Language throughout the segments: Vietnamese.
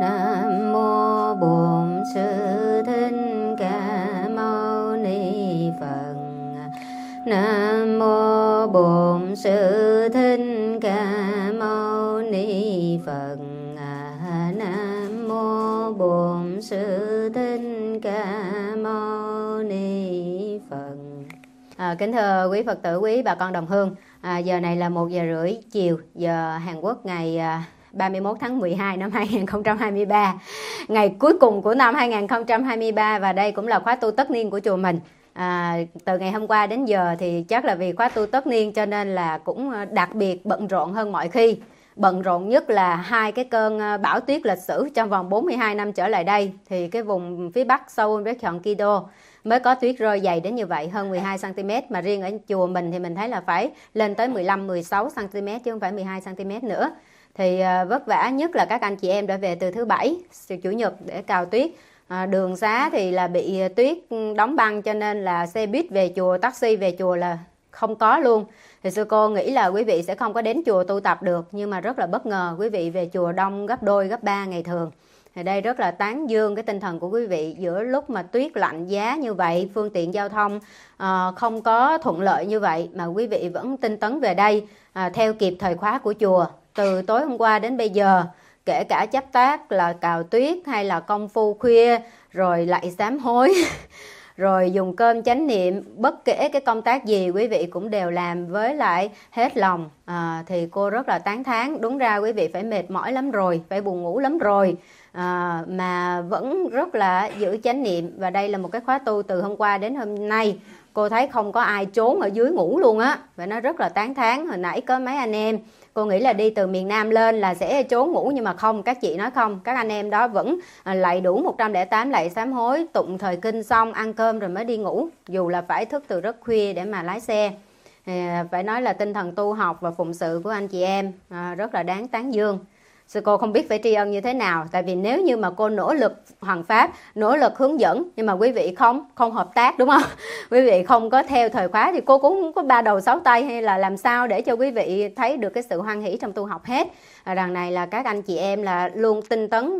Nam mô Bổn Sư Thích Ca Mâu Ni Phật. Nam mô Bổn Sư Thích Ca Mâu Ni Phật. Nam mô Bổn Sư Thích Ca Mâu Ni Phật. Kính thưa quý Phật tử, quý bà con đồng hương, giờ này là 1:30 chiều giờ Hàn Quốc, ngày 31 tháng 12 năm 2023, ngày cuối cùng của năm 2023, và đây cũng là khóa tu tất niên của chùa mình. Từ ngày hôm qua đến giờ thì chắc là vì khóa tu tất niên cho nên là cũng đặc biệt bận rộn hơn mọi khi. Bận rộn nhất là hai cái cơn bão tuyết lịch sử trong vòng 42 năm trở lại đây, thì cái vùng phía Bắc Seoul với Gyeonggi-do mới có tuyết rơi dày đến như vậy, hơn 12 cm, mà riêng ở chùa mình thì mình thấy là phải lên tới 15-16 cm chứ không phải 12 cm nữa. Thì vất vả nhất là các anh chị em đã về từ thứ Bảy, Chủ nhật để cào tuyết. Đường xá thì là bị tuyết đóng băng cho nên là xe buýt về chùa, taxi về chùa là không có luôn. Thì sư cô nghĩ là quý vị sẽ không có đến chùa tu tập được, nhưng mà rất là bất ngờ, quý vị về chùa đông gấp đôi gấp ba ngày thường. Thì đây rất là tán dương cái tinh thần của quý vị giữa lúc mà tuyết lạnh giá như vậy, phương tiện giao thông không có thuận lợi như vậy mà quý vị vẫn tinh tấn về đây theo kịp thời khóa của chùa. Từ tối hôm qua đến bây giờ, kể cả chắp tác là cào tuyết hay là công phu khuya, rồi lạy sám hối, rồi dùng cơm chánh niệm, bất kể cái công tác gì quý vị cũng đều làm với lại hết lòng. Thì cô rất là tán thán. Đúng ra quý vị phải mệt mỏi lắm rồi, phải buồn ngủ lắm rồi, mà vẫn rất là giữ chánh niệm. Và đây là một cái khóa tu từ hôm qua đến hôm nay cô thấy không có ai trốn ở dưới ngủ luôn á, và nó rất là tán thán. Hồi nãy có mấy anh em cô nghĩ là đi từ miền Nam lên là sẽ trốn ngủ, nhưng mà không, các chị nói không, các anh em đó vẫn lạy đủ 108 lạy sám hối, tụng thời kinh xong, ăn cơm rồi mới đi ngủ, dù là phải thức từ rất khuya để mà lái xe. Phải nói là tinh thần tu học và phụng sự của anh chị em rất là đáng tán dương. Sư cô không biết phải tri ân như thế nào, tại vì nếu như mà cô nỗ lực hoằng pháp, nỗ lực hướng dẫn, nhưng mà quý vị không hợp tác, đúng không? Quý vị không có theo thời khóa thì cô cũng không có ba đầu sáu tay, hay là làm sao để cho quý vị thấy được cái sự hoan hỷ trong tu học hết. Đằng này là các anh chị em là luôn tinh tấn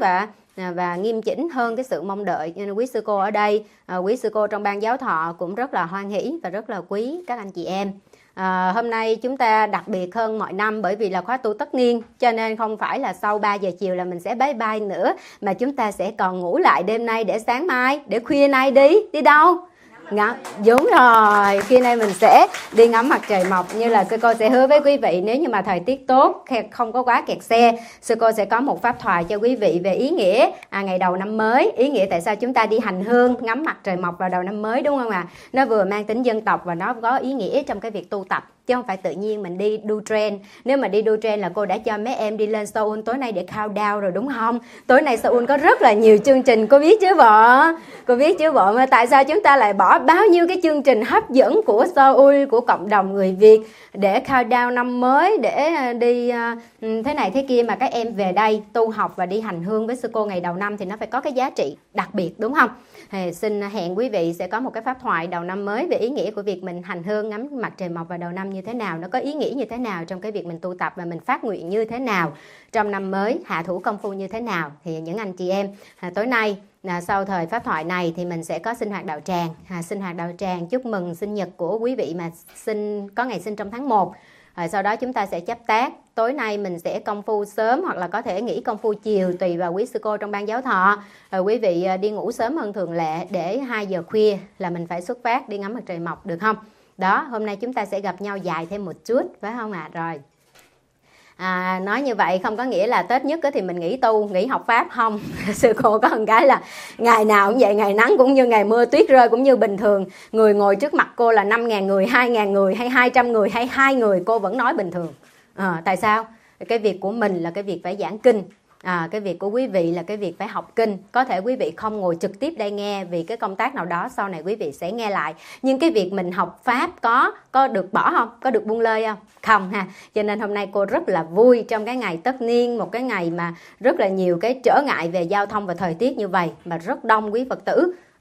và nghiêm chỉnh hơn cái sự mong đợi. Nên quý sư cô ở đây, quý sư cô trong ban giáo thọ cũng rất là hoan hỷ và rất là quý các anh chị em. Hôm nay chúng ta đặc biệt hơn mọi năm bởi vì là khóa tu tất niên, cho nên không phải là sau 3 giờ chiều là mình sẽ bye bye nữa, mà chúng ta sẽ còn ngủ lại đêm nay để sáng mai, để khuya nay đi đâu? Đúng rồi, khi nay mình sẽ đi ngắm mặt trời mọc. Như là sư cô sẽ hứa với quý vị, nếu như mà thời tiết tốt, không có quá kẹt xe, sư cô sẽ có một pháp thoại cho quý vị về ý nghĩa ngày đầu năm mới. Ý nghĩa tại sao chúng ta đi hành hương ngắm mặt trời mọc vào đầu năm mới, đúng không ạ? Nó vừa mang tính dân tộc và nó có ý nghĩa trong cái việc tu tập, chứ không phải tự nhiên mình đi đu trend. Nếu mà đi đu trend là cô đã cho mấy em đi lên Seoul tối nay để countdown rồi, đúng không? Tối nay Seoul có rất là nhiều chương trình, cô biết chứ vợ? Cô biết chứ vợ? Mà tại sao chúng ta lại bỏ bao nhiêu cái chương trình hấp dẫn của Seoul, của cộng đồng người Việt để countdown năm mới, để đi thế này thế kia, mà các em về đây tu học và đi hành hương với sư cô ngày đầu năm thì nó phải có cái giá trị đặc biệt, đúng không? Thì xin hẹn quý vị sẽ có một cái pháp thoại đầu năm mới về ý nghĩa của việc mình hành hương ngắm mặt trời mọc vào đầu năm như thế nào, nó có ý nghĩa như thế nào trong cái việc mình tu tập, và mình phát nguyện như thế nào trong năm mới, hạ thủ công phu như thế nào. Thì những anh chị em tối nay sau thời pháp thoại này thì mình sẽ có sinh hoạt đạo tràng. Sinh hoạt đạo tràng chúc mừng sinh nhật của quý vị mà có ngày sinh trong tháng 1. Sau đó chúng ta sẽ chấp tác. Tối nay mình sẽ công phu sớm hoặc là có thể nghỉ công phu chiều, tùy vào quý sư cô trong ban giáo thọ. Quý vị đi ngủ sớm hơn thường lệ để 2 giờ khuya là mình phải xuất phát đi ngắm mặt trời mọc, được không? Đó, hôm nay chúng ta sẽ gặp nhau dài thêm một chút, phải không ạ? Rồi. Nói như vậy không có nghĩa là Tết nhất thì mình nghỉ tu, nghỉ học pháp, không. Sư cô có một cái là ngày nào cũng vậy, ngày nắng cũng như ngày mưa, tuyết rơi cũng như bình thường. Người ngồi trước mặt cô là 5.000 người, 2.000 người hay 200 người hay 2 người, cô vẫn nói bình thường. Tại sao? Cái việc của mình là cái việc phải giảng kinh. Cái việc của quý vị là cái việc phải học kinh. Có thể quý vị không ngồi trực tiếp đây nghe vì cái công tác nào đó sau này quý vị sẽ nghe lại, nhưng cái việc mình học pháp có được bỏ không? Có được buông lơi không? Không ha. Cho nên hôm nay cô rất là vui trong cái ngày tất niên, một cái ngày mà rất là nhiều cái trở ngại về giao thông và thời tiết như vậy, mà rất đông quý Phật tử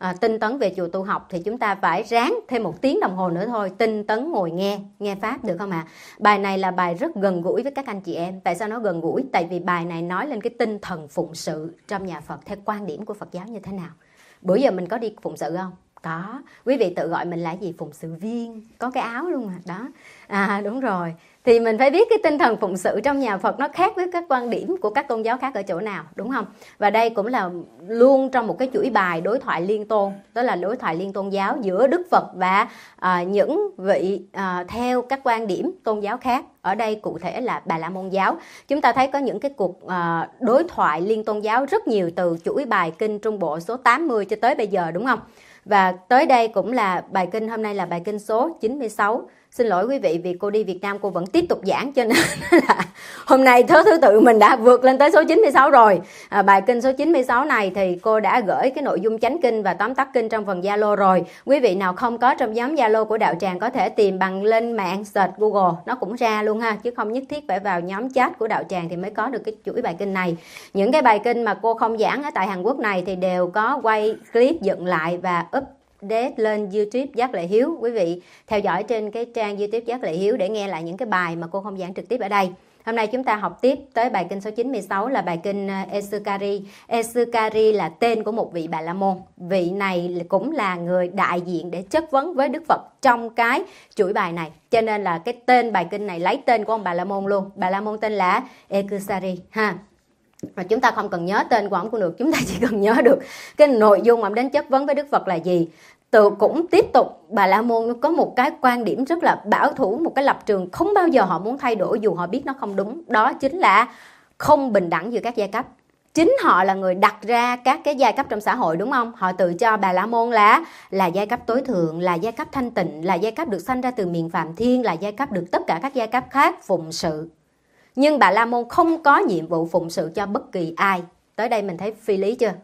tinh tấn về chùa tu học thì chúng ta phải ráng thêm 1 tiếng đồng hồ nữa thôi, tinh tấn ngồi nghe pháp, được không ạ? Bài này là bài rất gần gũi với các anh chị em. Tại sao nó gần gũi? Tại vì bài này nói lên cái tinh thần phụng sự trong nhà Phật theo quan điểm của Phật giáo như thế nào. Bữa giờ mình có đi phụng sự không? Có. Quý vị tự gọi mình là gì? Phụng sự viên. Có cái áo luôn mà. Đó. Đúng rồi. Thì mình phải biết cái tinh thần phụng sự trong nhà Phật nó khác với các quan điểm của các tôn giáo khác ở chỗ nào, đúng không? Và đây cũng là luôn trong một cái chuỗi bài đối thoại liên tôn, đó là đối thoại liên tôn giáo giữa Đức Phật và những vị theo các quan điểm tôn giáo khác. Ở đây cụ thể là Bà La Môn giáo. Chúng ta thấy có những cái cuộc đối thoại liên tôn giáo rất nhiều từ chuỗi bài kinh Trung Bộ số 80 cho tới bây giờ, đúng không? Và tới đây cũng là bài kinh, hôm nay là bài kinh số 96. Xin lỗi quý vị vì cô đi Việt Nam cô vẫn tiếp tục giảng, cho nên là hôm nay thứ tự mình đã vượt lên tới số 96 rồi. Bài kinh số 96 này thì cô đã gửi cái nội dung chánh kinh và tóm tắt kinh trong phần Zalo rồi. Quý vị nào không có trong nhóm Zalo của Đạo Tràng có thể tìm bằng lên mạng search Google, nó cũng ra luôn ha, chứ không nhất thiết phải vào nhóm chat của Đạo Tràng thì mới có được cái chuỗi bài kinh này. Những cái bài kinh mà cô không giảng ở tại Hàn Quốc này thì đều có quay clip dựng lại và update lên YouTube Giác Lệ Hiếu. Quý vị theo dõi trên cái trang YouTube Giác Lệ Hiếu để nghe lại những cái bài mà cô không giảng trực tiếp ở đây. Hôm nay chúng ta học tiếp tới bài kinh số 96 là bài kinh Esukari. Esukari là tên của một vị Bà La Môn. Vị này cũng là người đại diện để chất vấn với Đức Phật trong cái chuỗi bài này. Cho nên là cái tên bài kinh này lấy tên của ông Bà La Môn luôn. Bà La Môn tên là Esukari ha. Mà chúng ta không cần nhớ tên của ông cũng được, chúng ta chỉ cần nhớ được cái nội dung mà ông đến chất vấn với Đức Phật là gì. Cũng tiếp tục Bà La Môn có một cái quan điểm rất là bảo thủ, một cái lập trường không bao giờ họ muốn thay đổi dù họ biết nó không đúng. Đó chính là không bình đẳng giữa các giai cấp. Chính họ là người đặt ra các cái giai cấp trong xã hội, đúng không? Họ tự cho Bà La Môn là giai cấp tối thượng, là giai cấp thanh tịnh, là giai cấp được sanh ra từ miền phàm thiên, là giai cấp được tất cả các giai cấp khác phụng sự. Nhưng Bà La Môn không có nhiệm vụ phụng sự cho bất kỳ ai. Tới đây mình thấy phi lý chưa?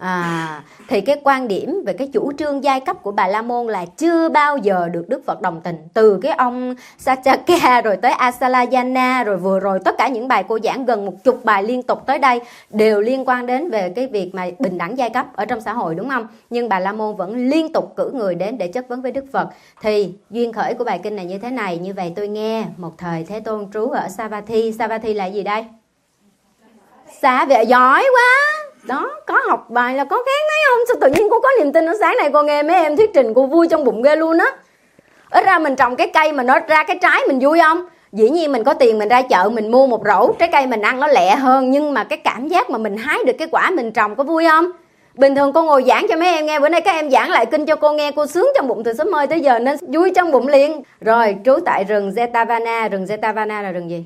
Thì cái quan điểm về cái chủ trương giai cấp của Bà La Môn là chưa bao giờ được Đức Phật đồng tình. Từ cái ông Satyaka rồi tới Asalayana, rồi vừa rồi tất cả những bài cô giảng gần 10 bài liên tục tới đây đều liên quan đến về cái việc mà bình đẳng giai cấp ở trong xã hội, đúng không? Nhưng Bà La Môn vẫn liên tục cử người đến để chất vấn với Đức Phật. Thì duyên khởi của bài kinh này như thế này: như vậy tôi nghe một thời Thế Tôn trú ở Savatthi. Savatthi là gì đây? Xá vệ, giỏi quá. Đó, có học bài là có khác thấy không? Sao tự nhiên cô có niềm tin? Sáng nay cô nghe mấy em thuyết trình cô vui trong bụng ghê luôn á. Ít ra mình trồng cái cây mà nó ra cái trái mình vui không? Dĩ nhiên mình có tiền mình ra chợ mình mua một rổ trái cây mình ăn nó lẹ hơn, nhưng mà cái cảm giác mà mình hái được cái quả mình trồng có vui không? Bình thường cô ngồi giảng cho mấy em nghe, bữa nay các em giảng lại kinh cho cô nghe, cô sướng trong bụng từ sớm mơ tới giờ nên vui trong bụng liền. Rồi, trú tại rừng Jetavana. Rừng Jetavana là rừng gì?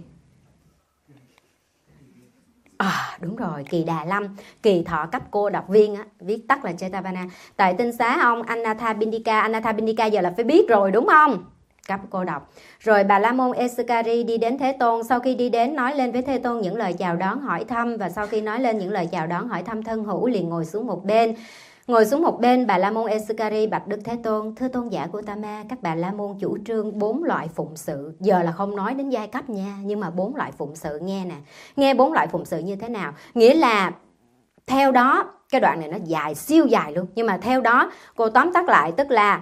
Đúng rồi, Kỳ Đà Lâm, Kỳ Thọ cấp cô độc viên á, viết tắt là Jetavana. Tại tinh xá ông Anathapindika. Anathapindika giờ là phải biết rồi đúng không? Cấp cô độc. Rồi Bà La Môn Esukari đi đến Thế Tôn. Sau khi đi đến nói lên với Thế Tôn những lời chào đón hỏi thăm, và sau khi nói lên những lời chào đón hỏi thăm thân hữu liền ngồi xuống một bên. Ngồi xuống một bên, Bà La Môn Esukari bạch Đức Thế Tôn: Thưa tôn giả Gautama, các Bà La Môn chủ trương 4 loại phụng sự. Giờ là không nói đến giai cấp nha, nhưng mà 4 loại phụng sự nghe nè. Nghe 4 loại phụng sự như thế nào? Nghĩa là theo đó, cái đoạn này nó dài, siêu dài luôn, nhưng mà theo đó cô tóm tắt lại, tức là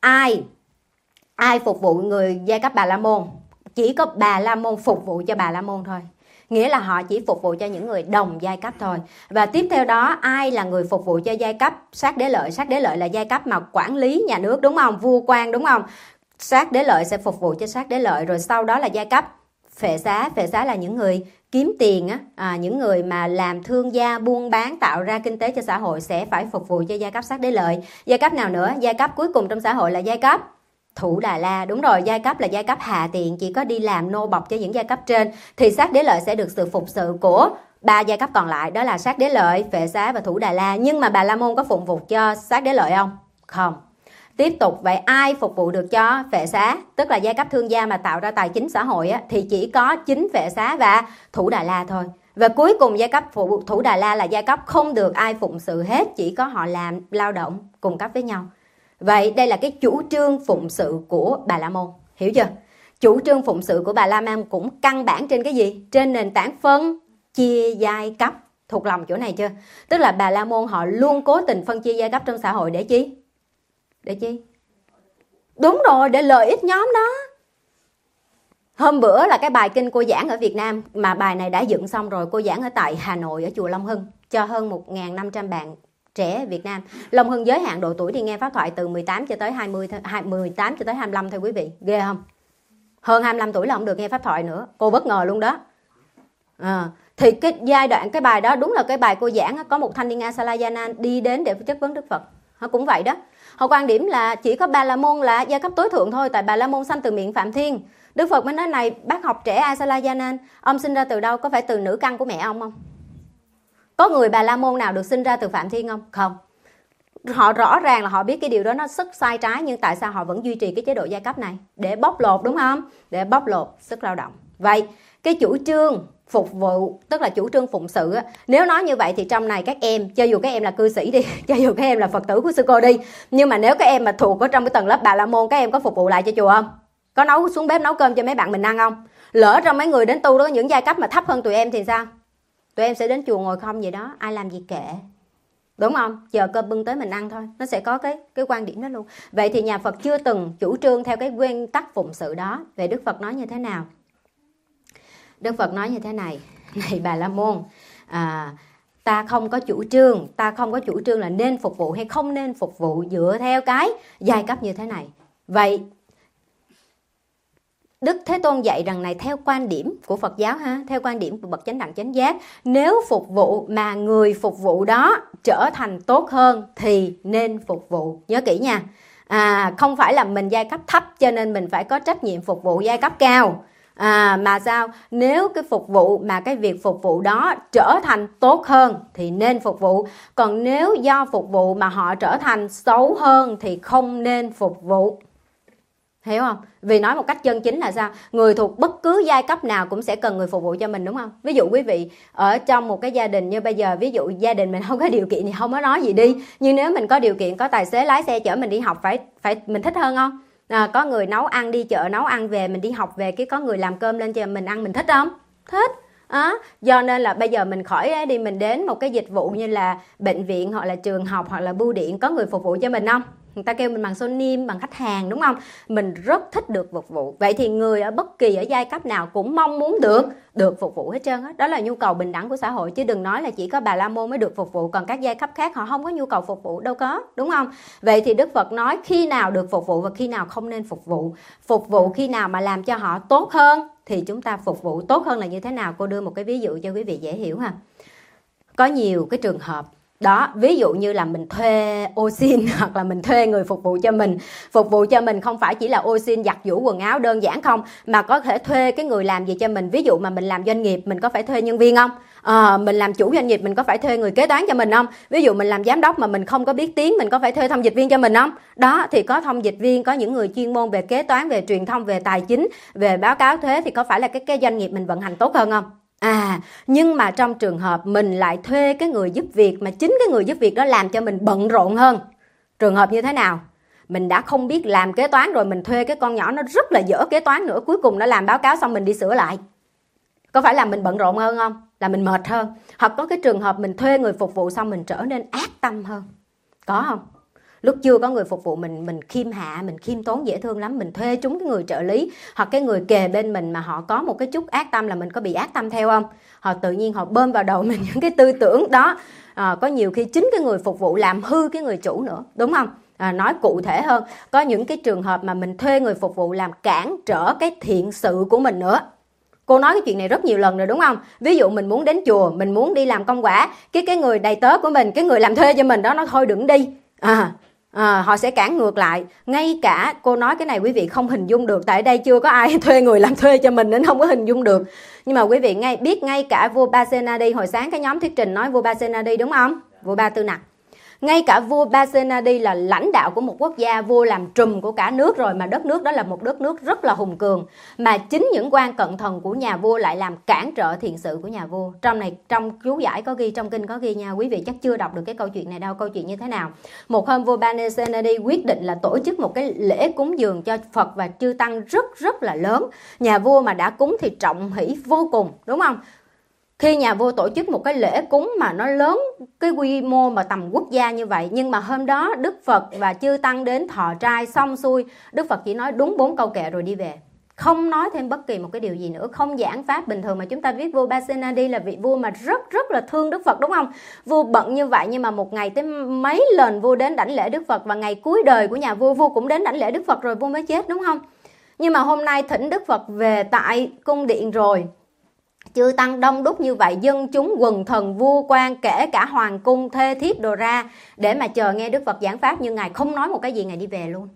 ai phục vụ người giai cấp Bà La Môn, chỉ có Bà La Môn phục vụ cho Bà La Môn thôi. Nghĩa là họ chỉ phục vụ cho những người đồng giai cấp thôi. Và tiếp theo đó, ai là người phục vụ cho giai cấp sát đế lợi? Sát đế lợi là giai cấp mà quản lý nhà nước, đúng không? Vua quan, đúng không? Sát đế lợi sẽ phục vụ cho sát đế lợi. Rồi sau đó là giai cấp phệ xá. Phệ xá là những người kiếm tiền á, những người mà làm thương gia buôn bán tạo ra kinh tế cho xã hội sẽ phải phục vụ cho giai cấp sát đế lợi. Giai cấp nào nữa? Giai cấp cuối cùng trong xã hội là giai cấp Thủ Đà La. Đúng rồi, giai cấp là giai cấp hạ tiện, chỉ có đi làm nô bộc cho những giai cấp trên. Thì sát đế lợi sẽ được sự phục sự của 3 giai cấp còn lại, đó là sát đế lợi, phệ xá và Thủ Đà La. Nhưng mà Bà La Môn có phụng vụ cho sát đế lợi không? Không. Tiếp tục, vậy ai phục vụ được cho phệ xá? Tức là giai cấp thương gia mà tạo ra tài chính xã hội á, thì chỉ có chính phệ xá và Thủ Đà La thôi. Và cuối cùng giai cấp Thủ Đà La là giai cấp không được ai phụng sự hết, chỉ có họ làm lao động cùng cấp với nhau. Vậy đây là cái chủ trương phụng sự của Bà La Môn, hiểu chưa? Chủ trương phụng sự của Bà La Môn cũng căn bản trên cái gì? Trên nền tảng phân chia giai cấp. Thuộc lòng chỗ này chưa? Tức là Bà La Môn họ luôn cố tình phân chia giai cấp trong xã hội để chi? Để chi? Đúng rồi, để lợi ích nhóm đó. Hôm bữa là cái bài kinh cô giảng ở Việt Nam, mà bài này đã dựng xong rồi, cô giảng ở tại Hà Nội ở chùa Long Hưng cho hơn 1.500 bạn trẻ Việt Nam. Long Hưng giới hạn độ tuổi đi nghe pháp thoại từ 18 cho tới 18 cho tới 25 thôi quý vị. Ghê không? Hơn 25 tuổi là không được nghe pháp thoại nữa. Cô bất ngờ luôn đó. Thì cái giai đoạn cái bài đó đúng là cái bài cô giảng, có một thanh niên Asalayana đi đến để chất vấn Đức Phật. Họ cũng vậy đó. Họ quan điểm là chỉ có Bà La Môn là giai cấp tối thượng thôi, tại Bà La Môn sanh từ miệng Phạm Thiên. Đức Phật mới nói này, bác học trẻ Asalayana, ông sinh ra từ đâu? Có phải từ nữ căn của mẹ ông không? Có người Bà La Môn nào được sinh ra từ Phạm Thiên không? Không. Họ rõ ràng là họ biết cái điều đó nó rất sai trái, nhưng tại sao họ vẫn duy trì cái chế độ giai cấp này? Để bóc lột, đúng không? Để bóc lột sức lao động. Vậy cái chủ trương phục vụ, tức là chủ trương phụng sự á, nếu nói như vậy thì trong này các em, cho dù các em là cư sĩ đi, cho dù các em là Phật tử của sư cô đi, nhưng mà nếu các em mà thuộc ở trong cái tầng lớp Bà La Môn, các em có phục vụ lại cho chùa không? Có nấu xuống bếp nấu cơm cho mấy bạn mình ăn không? Lỡ trong mấy người đến tu đó những giai cấp mà thấp hơn tụi em thì sao? Tụi em sẽ đến chùa ngồi không vậy đó, ai làm gì kệ. Đúng không? Chờ cơm bưng tới mình ăn thôi. Nó sẽ có cái quan điểm đó luôn. Vậy thì nhà Phật chưa từng chủ trương theo cái nguyên tắc phụng sự đó. Vậy Đức Phật nói như thế nào? Đức Phật nói như thế này. Này Bà La Môn, ta không có chủ trương là nên phục vụ hay không nên phục vụ dựa theo cái giai cấp như thế này. Vậy Đức Thế Tôn dạy rằng này, theo quan điểm của Phật giáo ha, theo quan điểm của bậc chánh đẳng chánh giác, nếu phục vụ mà người phục vụ đó trở thành tốt hơn thì nên phục vụ. Nhớ kỹ nha. Không phải là mình giai cấp thấp cho nên mình phải có trách nhiệm phục vụ giai cấp cao. Mà sao? Nếu cái phục vụ mà cái việc phục vụ đó trở thành tốt hơn thì nên phục vụ. Còn nếu do phục vụ mà họ trở thành xấu hơn thì không nên phục vụ. Hiểu không? Vì nói một cách chân chính là sao? Người thuộc bất cứ giai cấp nào cũng sẽ cần người phục vụ cho mình, đúng không? Ví dụ quý vị ở trong một cái gia đình như bây giờ, ví dụ gia đình mình không có điều kiện thì không có nói gì đi, nhưng nếu mình có điều kiện, có tài xế lái xe chở mình đi học, phải mình thích hơn không? Có người nấu ăn, đi chợ nấu ăn về, mình đi học về cái có người làm cơm lên cho mình ăn, mình thích không? Thích. Do nên là bây giờ mình khỏi đi, mình đến một cái dịch vụ như là bệnh viện hoặc là trường học hoặc là bưu điện, có người phục vụ cho mình không? Người ta kêu mình bằng số niêm, bằng khách hàng, đúng không? Mình rất thích được phục vụ. Vậy thì người ở bất kỳ ở giai cấp nào cũng mong muốn được phục vụ hết trơn á. Đó là nhu cầu bình đẳng của xã hội, chứ đừng nói là chỉ có Bà La Môn mới được phục vụ, còn các giai cấp khác họ không có nhu cầu phục vụ, đâu có, đúng không? Vậy thì Đức Phật nói khi nào được phục vụ và khi nào không nên phục vụ. Phục vụ khi nào mà làm cho họ tốt hơn thì chúng ta phục vụ. Tốt hơn là như thế nào? Cô đưa một cái ví dụ cho quý vị dễ hiểu ha. Có nhiều cái trường hợp đó, ví dụ như là mình thuê ô xin hoặc là mình thuê người phục vụ cho mình. Phục vụ cho mình không phải chỉ là ô xin giặt giũ quần áo đơn giản không, mà có thể thuê cái người làm gì cho mình. Ví dụ mà mình làm doanh nghiệp, mình có phải thuê nhân viên không? Mình làm chủ doanh nghiệp, mình có phải thuê người kế toán cho mình không? Ví dụ mình làm giám đốc mà mình không có biết tiếng, mình có phải thuê thông dịch viên cho mình không? Đó, thì có thông dịch viên, có những người chuyên môn về kế toán, về truyền thông, về tài chính, về báo cáo thuế, thì có phải là cái doanh nghiệp mình vận hành tốt hơn không? Nhưng mà trong trường hợp mình lại thuê cái người giúp việc mà chính cái người giúp việc đó làm cho mình bận rộn hơn. Trường hợp như thế nào? Mình đã không biết làm kế toán rồi, mình thuê cái con nhỏ nó rất là dở kế toán nữa, cuối cùng nó làm báo cáo xong mình đi sửa lại. Có phải là mình bận rộn hơn không? Là mình mệt hơn. Hoặc có cái trường hợp mình thuê người phục vụ xong mình trở nên ác tâm hơn. Có không? Lúc chưa có người phục vụ mình khiêm hạ, mình khiêm tốn dễ thương lắm. Mình thuê trúng cái người trợ lý hoặc cái người kề bên mình mà họ có một cái chút ác tâm là mình có bị ác tâm theo không? Họ tự nhiên họ bơm vào đầu mình những cái tư tưởng đó. Có nhiều khi chính cái người phục vụ làm hư cái người chủ nữa, đúng không? Nói cụ thể hơn, có những cái trường hợp mà mình thuê người phục vụ làm cản trở cái thiện sự của mình nữa. Cô nói cái chuyện này rất nhiều lần rồi, đúng không? Ví dụ mình muốn đến chùa, mình muốn đi làm công quả, cái người đầy tớ của mình, cái người làm thuê cho mình đó, nó thôi đừng đi. Họ sẽ cản ngược lại. Ngay cả cô nói cái này quý vị không hình dung được, tại đây chưa có ai thuê người làm thuê cho mình nên không có hình dung được. Nhưng mà quý vị biết ngay cả vua Pasenadi, hồi sáng cái nhóm thuyết trình nói vua Pasenadi, đúng không? Vua Ba Tư Nặc. Ngay cả vua Pasenadi là lãnh đạo của một quốc gia, vua làm trùm của cả nước rồi, mà đất nước đó là một đất nước rất là hùng cường, mà chính những quan cận thần của nhà vua lại làm cản trở thiện sự của nhà vua. Trong chú giải có ghi, trong kinh có ghi nha, quý vị chắc chưa đọc được cái câu chuyện này đâu. Câu chuyện như thế nào? Một hôm vua Pasenadi quyết định là tổ chức một cái lễ cúng dường cho Phật và chư tăng rất là lớn. Nhà vua mà đã cúng thì trọng hỷ vô cùng, đúng không? Khi nhà vua tổ chức một cái lễ cúng mà nó lớn, cái quy mô mà tầm quốc gia như vậy, nhưng mà hôm đó Đức Phật và chư tăng đến thọ trai xong xuôi, Đức Phật chỉ nói đúng 4 câu kệ rồi đi về, không nói thêm bất kỳ một cái điều gì nữa, không giảng pháp. Bình thường mà chúng ta biết vua Pasenadi là vị vua mà rất là thương Đức Phật, đúng không? Vua bận như vậy nhưng mà một ngày tới mấy lần vua đến đảnh lễ Đức Phật, và ngày cuối đời của nhà vua, vua cũng đến đảnh lễ Đức Phật rồi vua mới chết, đúng không? Nhưng mà hôm nay thỉnh Đức Phật về tại cung điện rồi, chư tăng đông đúc như vậy, dân chúng quần thần vua quan, kể cả hoàng cung thê thiếp đồ ra để mà chờ nghe Đức Phật giảng pháp, nhưng ngài không nói một cái gì, ngài đi về luôn.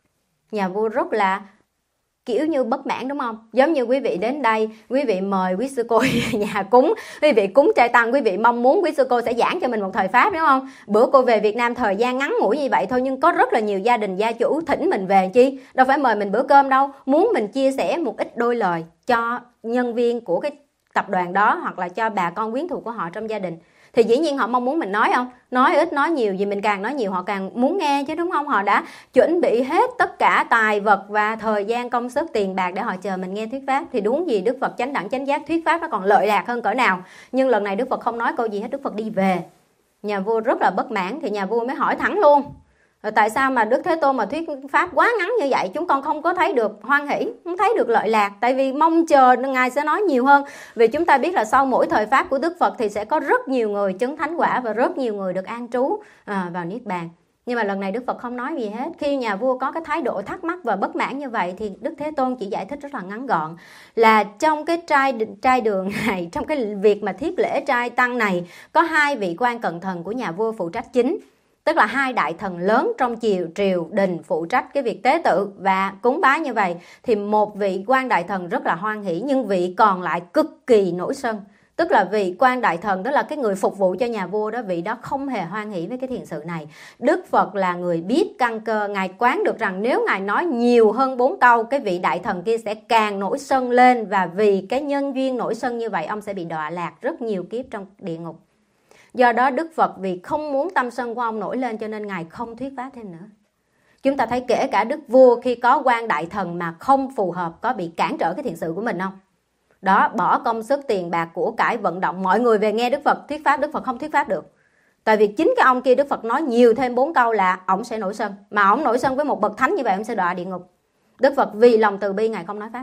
Nhà vua rất là kiểu như bất mãn, đúng không? Giống như quý vị đến đây, quý vị mời quý sư cô nhà cúng, quý vị cúng trai tăng, quý vị mong muốn quý sư cô sẽ giảng cho mình một thời pháp, đúng không? Bữa cô về Việt Nam thời gian ngắn ngủi như vậy thôi, nhưng có rất là nhiều gia đình gia chủ thỉnh mình về chi, đâu phải mời mình bữa cơm đâu, muốn mình chia sẻ một ít đôi lời cho nhân viên của cái tập đoàn đó, hoặc là cho bà con quyến thuộc của họ trong gia đình. Thì dĩ nhiên họ mong muốn mình nói không? Nói ít nói nhiều, vì mình càng nói nhiều họ càng muốn nghe chứ, đúng không? Họ đã chuẩn bị hết tất cả tài vật và thời gian, công sức, tiền bạc để họ chờ mình nghe thuyết pháp. Thì đúng gì Đức Phật chánh đẳng chánh giác thuyết pháp nó còn lợi lạc hơn cỡ nào. Nhưng lần này Đức Phật không nói câu gì hết, Đức Phật đi về. Nhà vua rất là bất mãn, thì nhà vua mới hỏi thẳng luôn: tại sao mà Đức Thế Tôn mà thuyết pháp quá ngắn như vậy, chúng con không có thấy được hoan hỷ, không thấy được lợi lạc, tại vì mong chờ Ngài sẽ nói nhiều hơn. Vì chúng ta biết là sau mỗi thời pháp của Đức Phật thì sẽ có rất nhiều người chứng thánh quả và rất nhiều người được an trú vào Niết Bàn. Nhưng mà lần này Đức Phật không nói gì hết. Khi nhà vua có cái thái độ thắc mắc và bất mãn như vậy thì Đức Thế Tôn chỉ giải thích rất là ngắn gọn, là trong cái trai đường này, trong cái việc mà thiết lễ trai tăng này, có 2 vị quan cận thần của nhà vua phụ trách chính. Tức là 2 đại thần lớn trong triều đình phụ trách cái việc tế tự và cúng bái như vậy. Thì một vị quan đại thần rất là hoan hỷ, nhưng vị còn lại cực kỳ nổi sân. Tức là vị quan đại thần, đó là cái người phục vụ cho nhà vua đó, vị đó không hề hoan hỷ với cái thiện sự này. Đức Phật là người biết căn cơ, Ngài quán được rằng nếu Ngài nói nhiều hơn 4 câu, cái vị đại thần kia sẽ càng nổi sân lên, và vì cái nhân duyên nổi sân như vậy, ông sẽ bị đọa lạc rất nhiều kiếp trong địa ngục. Do đó Đức Phật vì không muốn tâm sân của ông nổi lên cho nên Ngài không thuyết pháp thêm nữa. Chúng ta thấy kể cả Đức Vua khi có quan đại thần mà không phù hợp có bị cản trở cái thiện sự của mình không? Đó, bỏ công sức tiền bạc của cải vận động mọi người về nghe Đức Phật thuyết pháp, Đức Phật không thuyết pháp được. Tại vì chính cái ông kia Đức Phật nói nhiều thêm 4 câu là ổng sẽ nổi sân. Mà ổng nổi sân với một bậc thánh như vậy, ổng sẽ đọa địa ngục. Đức Phật vì lòng từ bi Ngài không nói pháp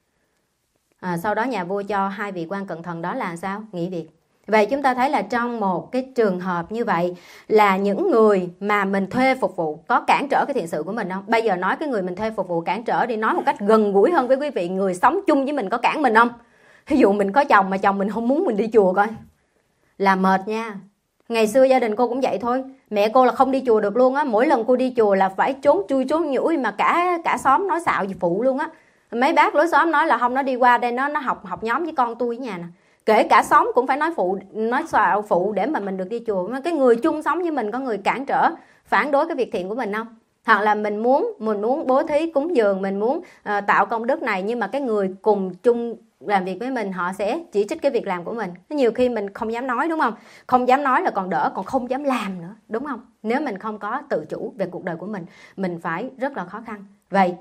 nữa. Sau đó nhà vua cho 2 vị quan cận thần đó là sao? Nghỉ việc. Vậy chúng ta thấy là trong một cái trường hợp như vậy là những người mà mình thuê phục vụ có cản trở cái thiện sự của mình không? Bây giờ nói cái người mình thuê phục vụ cản trở đi, nói một cách gần gũi hơn với quý vị, người sống chung với mình có cản mình không? Ví dụ mình có chồng mà chồng mình không muốn mình đi chùa coi, là mệt nha. Ngày xưa gia đình cô cũng vậy thôi, mẹ cô là không đi chùa được luôn á, mỗi lần cô đi chùa là phải trốn chui trốn nhủi, mà cả xóm nói xạo gì phụ luôn á. Mấy bác lối xóm nói là không, nó đi qua đây nó học nhóm với con tôi ở nhà nè. Kể cả xóm cũng phải nói xạo phụ để mà mình được đi chùa. Cái người chung sống với mình có người cản trở, phản đối cái việc thiện của mình không? Hoặc là mình muốn bố thí cúng dường, mình muốn tạo công đức này, nhưng mà cái người cùng chung làm việc với mình họ sẽ chỉ trích cái việc làm của mình. Nhiều khi mình không dám nói, đúng không? Không dám nói là còn đỡ, còn không dám làm nữa, đúng không? Nếu mình không có tự chủ về cuộc đời của mình phải rất là khó khăn. Vậy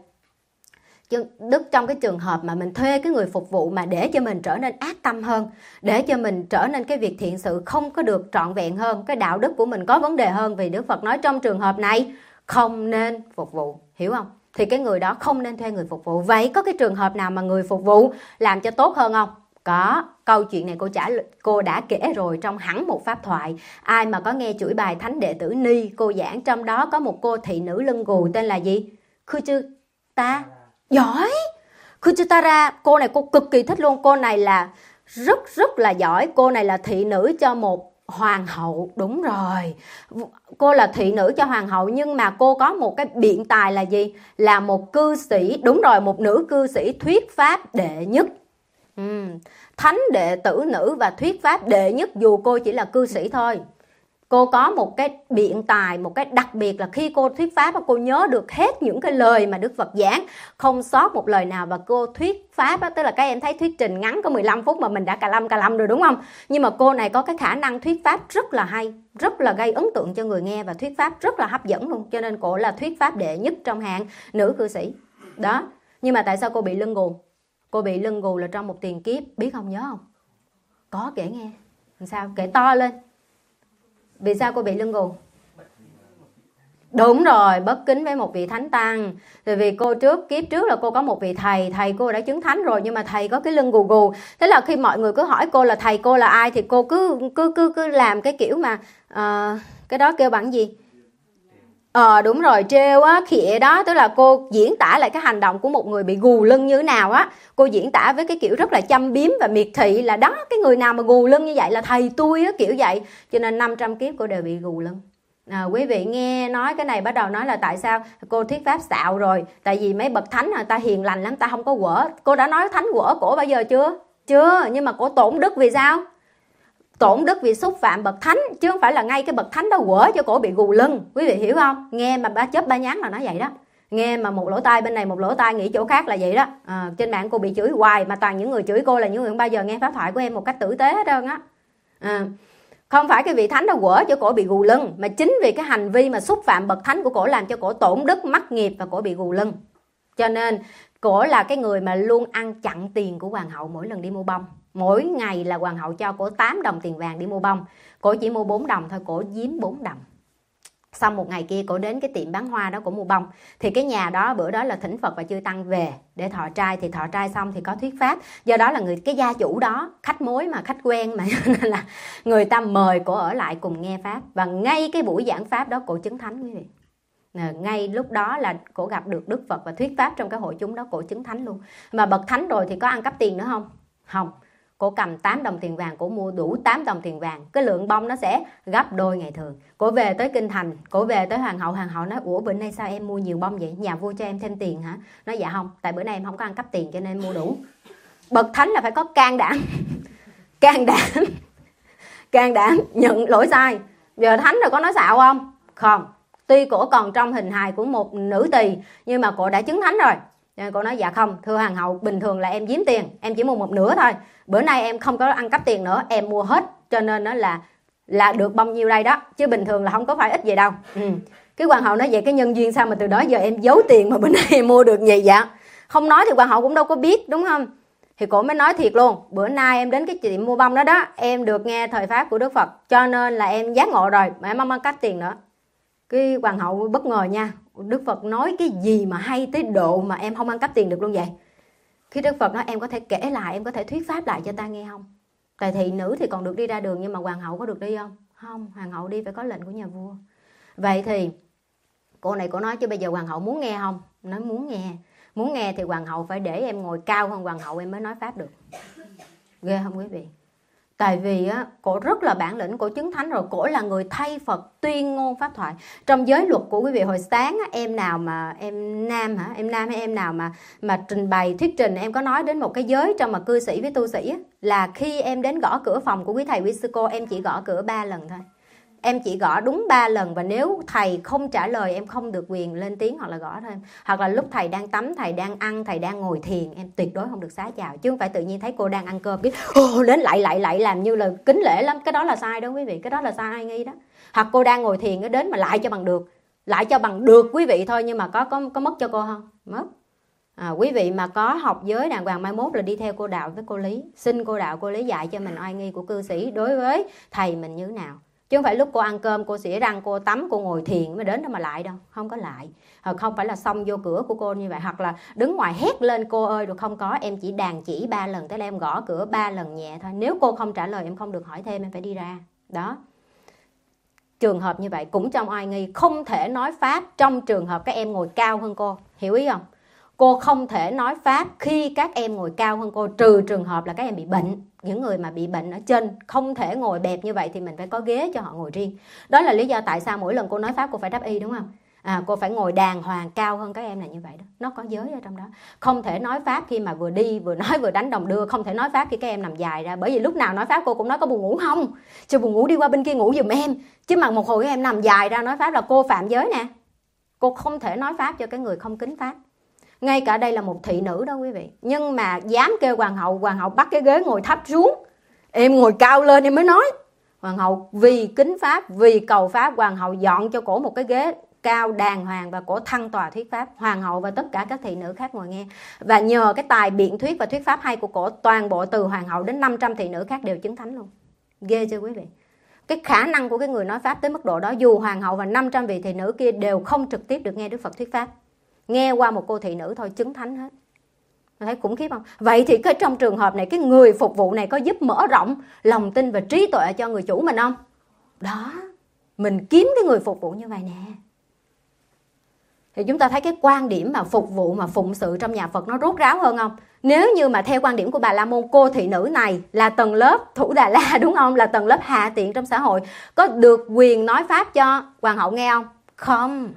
Đức trong cái trường hợp mà mình thuê cái người phục vụ mà để cho mình trở nên ác tâm hơn, để cho mình trở nên cái việc thiện sự không có được trọn vẹn hơn, cái đạo đức của mình có vấn đề hơn, vì Đức Phật nói trong trường hợp này không nên phục vụ, hiểu không? Thì cái người đó không nên thuê người phục vụ. Vậy có cái trường hợp nào mà người phục vụ làm cho tốt hơn không? Có. Câu chuyện này cô đã kể rồi trong hẳn một pháp thoại. Ai mà có nghe chuỗi bài Thánh Đệ Tử Ni cô giảng, trong đó có một cô thị nữ lưng gù tên là gì? Khuchita. Giỏi. Khuchitara, cô này cô cực kỳ thích luôn. Cô này là rất là giỏi. Cô này là thị nữ cho một hoàng hậu. Đúng rồi, cô là thị nữ cho hoàng hậu, nhưng mà cô có một cái biện tài là gì? Là một cư sĩ. Đúng rồi, một nữ cư sĩ thuyết pháp đệ nhất. Thánh đệ tử nữ và thuyết pháp đệ nhất, dù cô chỉ là cư sĩ thôi. Cô có một cái biện tài, một cái đặc biệt là khi cô thuyết pháp cô nhớ được hết những cái lời mà Đức Phật giảng, không sót một lời nào. Và cô thuyết pháp, tức là các em thấy thuyết trình ngắn có 15 phút mà mình đã cà lâm rồi, đúng không? Nhưng mà cô này có cái khả năng thuyết pháp rất là hay, rất là gây ấn tượng cho người nghe, và thuyết pháp rất là hấp dẫn luôn. Cho nên cô là thuyết pháp đệ nhất trong hạng nữ cư sĩ. Đó. Nhưng mà tại sao cô bị lưng gù? Cô bị lưng gù là trong một tiền kiếp, biết không, nhớ không? Có, kể nghe. Sao? Kể to lên. Vì sao cô bị lưng gù? Đúng rồi, bất kính với một vị thánh tăng. Tại vì cô kiếp trước là cô có một vị thầy cô đã chứng thánh rồi, nhưng mà thầy có cái lưng gù gù. Thế là khi mọi người cứ hỏi cô là thầy cô là ai thì cô cứ làm cái kiểu mà cái đó kêu bằng gì? Đúng rồi, trêu á, khịa đó. Tức là cô diễn tả lại cái hành động của một người bị gù lưng như thế nào á. Cô diễn tả với cái kiểu rất là châm biếm và miệt thị là đó, cái người nào mà gù lưng như vậy là thầy tôi á, kiểu vậy. Cho nên 500 kiếp cô đều bị gù lưng. Quý vị nghe nói cái này bắt đầu nói là tại sao cô thuyết pháp xạo rồi. Tại vì mấy bậc thánh người ta hiền lành lắm, ta không có quở. Cô đã nói thánh quở cổ bao giờ chưa? Chưa, nhưng mà cổ tổn đức vì sao? Tổn đức vì xúc phạm bậc thánh, chứ không phải là ngay cái bậc thánh đó quở cho cổ bị gù lưng. Quý vị hiểu không? Nghe mà ba chớp ba nhán là nó vậy đó. Nghe mà một lỗ tai bên này một lỗ tai nghĩ chỗ khác là vậy đó. Trên mạng cô bị chửi hoài, mà toàn những người chửi cô là những người không bao giờ nghe pháp thoại của em một cách tử tế hết trơn á. Không phải cái vị thánh đó quở cho cổ bị gù lưng, mà chính vì cái hành vi mà xúc phạm bậc thánh của cổ làm cho cổ tổn đức mắc nghiệp và cổ bị gù lưng. Cho nên cổ là cái người mà luôn ăn chặn tiền của hoàng hậu mỗi lần đi mua bông. Mỗi ngày là hoàng hậu cho cổ 8 đồng tiền vàng đi mua bông. Cổ chỉ mua 4 đồng thôi, cổ giếm 4 đồng. Xong một ngày kia cổ đến cái tiệm bán hoa đó, cổ mua bông. Thì cái nhà đó bữa đó là thỉnh Phật và chư tăng về để thọ trai. Thì thọ trai xong thì có thuyết pháp. Do đó là cái gia chủ đó, khách mối mà, khách quen mà, nên là người ta mời cổ ở lại cùng nghe pháp. Và ngay cái buổi giảng pháp đó cổ chứng thánh quý vị. Ngay lúc đó là cổ gặp được Đức Phật và thuyết pháp trong cái hội chúng đó, cổ chứng thánh luôn. Mà bậc thánh rồi thì có ăn cắp tiền nữa không? Không. Cổ cầm 8 đồng tiền vàng, cổ mua đủ 8 đồng tiền vàng. Cái lượng bông nó sẽ gấp đôi ngày thường. Cổ về tới kinh thành, cổ về tới hoàng hậu nói: ủa bữa nay sao em mua nhiều bông vậy? Nhà vua cho em thêm tiền hả? Nói dạ không, tại bữa nay em không có ăn cắp tiền cho nên em mua đủ. Bậc thánh là phải có can đảm. Can đảm nhận lỗi sai. Giờ thánh rồi có nói xạo không? Không. Tuy cổ còn trong hình hài của một nữ tỳ, nhưng mà cổ đã chứng thánh rồi. Cho nên cô nói dạ không, thưa hoàng hậu, bình thường là em giếm tiền, em chỉ mua một nửa thôi. Bữa nay em không có ăn cắp tiền nữa, em mua hết, cho nên nó là được bao nhiêu đây đó, chứ bình thường là không có phải ít gì đâu. Cái hoàng hậu nói vậy cái nhân duyên sao mà từ đó giờ em giấu tiền mà bữa nay em mua được gì vậy? Không nói thì hoàng hậu cũng đâu có biết, đúng không? Thì cổ mới nói thiệt luôn, bữa nay em đến cái tiệm mua bông đó đó, em được nghe thời pháp của Đức Phật, cho nên là em giác ngộ rồi, mà em không ăn cắp tiền nữa. Cái hoàng hậu bất ngờ nha, Đức Phật nói cái gì mà hay tới độ mà em không ăn cắp tiền được luôn vậy? Khi Đức Phật nói em có thể kể lại, em có thể thuyết pháp lại cho ta nghe không? Tại thị nữ thì còn được đi ra đường, nhưng mà hoàng hậu có được đi không? Không, hoàng hậu đi phải có lệnh của nhà vua. Vậy thì cô này cô nói chứ bây giờ hoàng hậu muốn nghe không? Nói muốn nghe. Muốn nghe thì hoàng hậu phải để em ngồi cao hơn hoàng hậu em mới nói pháp được. Ghê không quý vị? Tại vì á, cổ rất là bản lĩnh, cổ chứng thánh rồi, cổ là người thay Phật tuyên ngôn pháp thoại. Trong giới luật của quý vị hồi sáng á, em nào mà em nam hả? Em nam hay em nào mà trình bày thuyết trình, em có nói đến một cái giới trong mà cư sĩ với tu sĩ á, là khi em đến gõ cửa phòng của quý thầy quý sư cô, em chỉ gõ cửa 3 lần thôi. Em chỉ gõ đúng 3 lần, và nếu thầy không trả lời em không được quyền lên tiếng hoặc là gõ thêm. Hoặc là lúc thầy đang tắm, thầy đang ăn, thầy đang ngồi thiền, em tuyệt đối không được xá chào. Chứ không phải tự nhiên thấy cô đang ăn cơm cái đến lại làm như là kính lễ lắm. Cái đó là sai đó quý vị, cái đó là sai ai nghi đó. Hoặc cô đang ngồi thiền nó đến mà lại cho bằng được. Lại cho bằng được quý vị thôi, nhưng mà có mất cho cô không? Mất. Quý vị mà có học giới đàng hoàng mai mốt là đi theo cô đạo với cô Lý. Xin cô đạo cô Lý dạy cho mình oai nghi của cư sĩ đối với thầy mình như thế nào. Chứ không phải lúc cô ăn cơm, cô xỉa răng, cô tắm, cô ngồi thiền mới đến đó mà lại đâu. Không có lại. Không phải là xông vô cửa của cô như vậy. Hoặc là đứng ngoài hét lên cô ơi rồi không có. Em chỉ đàn chỉ 3 lần, tới là em gõ cửa 3 lần nhẹ thôi. Nếu cô không trả lời em không được hỏi thêm, em phải đi ra. Đó. Trường hợp như vậy cũng trong oai nghi. Không thể nói pháp trong trường hợp các em ngồi cao hơn cô. Hiểu ý không? Cô không thể nói pháp khi các em ngồi cao hơn cô, trừ trường hợp là các em bị bệnh. Những người mà bị bệnh ở trên không thể ngồi bẹp như vậy thì mình phải có ghế cho họ ngồi riêng. Đó là lý do tại sao mỗi lần cô nói pháp cô phải đáp y, đúng không? Cô phải ngồi đàng hoàng cao hơn các em là như vậy đó. Nó có giới ở trong đó. Không thể nói pháp khi mà vừa đi vừa nói vừa đánh đồng đưa. Không thể nói pháp khi các em nằm dài ra. Bởi vì lúc nào nói pháp cô cũng nói có buồn ngủ không? Chứ buồn ngủ đi qua bên kia ngủ giùm em. Chứ mà một hồi các em nằm dài ra nói pháp là cô phạm giới nè. Cô không thể nói pháp cho cái người không kính pháp. Ngay cả đây là một thị nữ đó quý vị. Nhưng mà dám kêu hoàng hậu bắt cái ghế ngồi thấp xuống, em ngồi cao lên em mới nói. Hoàng hậu vì kính pháp, vì cầu pháp, hoàng hậu dọn cho cổ một cái ghế cao đàng hoàng và cổ thăng tòa thuyết pháp. Hoàng hậu và tất cả các thị nữ khác ngồi nghe. Và nhờ cái tài biện thuyết và thuyết pháp hay của cổ, toàn bộ từ hoàng hậu đến 500 thị nữ khác đều chứng thánh luôn. Ghê chưa quý vị? Cái khả năng của cái người nói pháp tới mức độ đó, dù hoàng hậu và 500 vị thị nữ kia đều không trực tiếp được nghe Đức Phật thuyết pháp, nghe qua một cô thị nữ thôi chứng thánh hết. Thấy khủng khiếp không? Vậy thì cái trong trường hợp này, cái người phục vụ này có giúp mở rộng lòng tin và trí tuệ cho người chủ mình không? Đó, mình kiếm cái người phục vụ như vậy nè. Thì chúng ta thấy cái quan điểm mà phục vụ, mà phụng sự trong nhà Phật nó rốt ráo hơn không? Nếu như mà theo quan điểm của Bà La Môn, cô thị nữ này là tầng lớp Thủ Đà La, đúng không? Là tầng lớp hạ tiện trong xã hội, có được quyền nói pháp cho hoàng hậu nghe không? Không.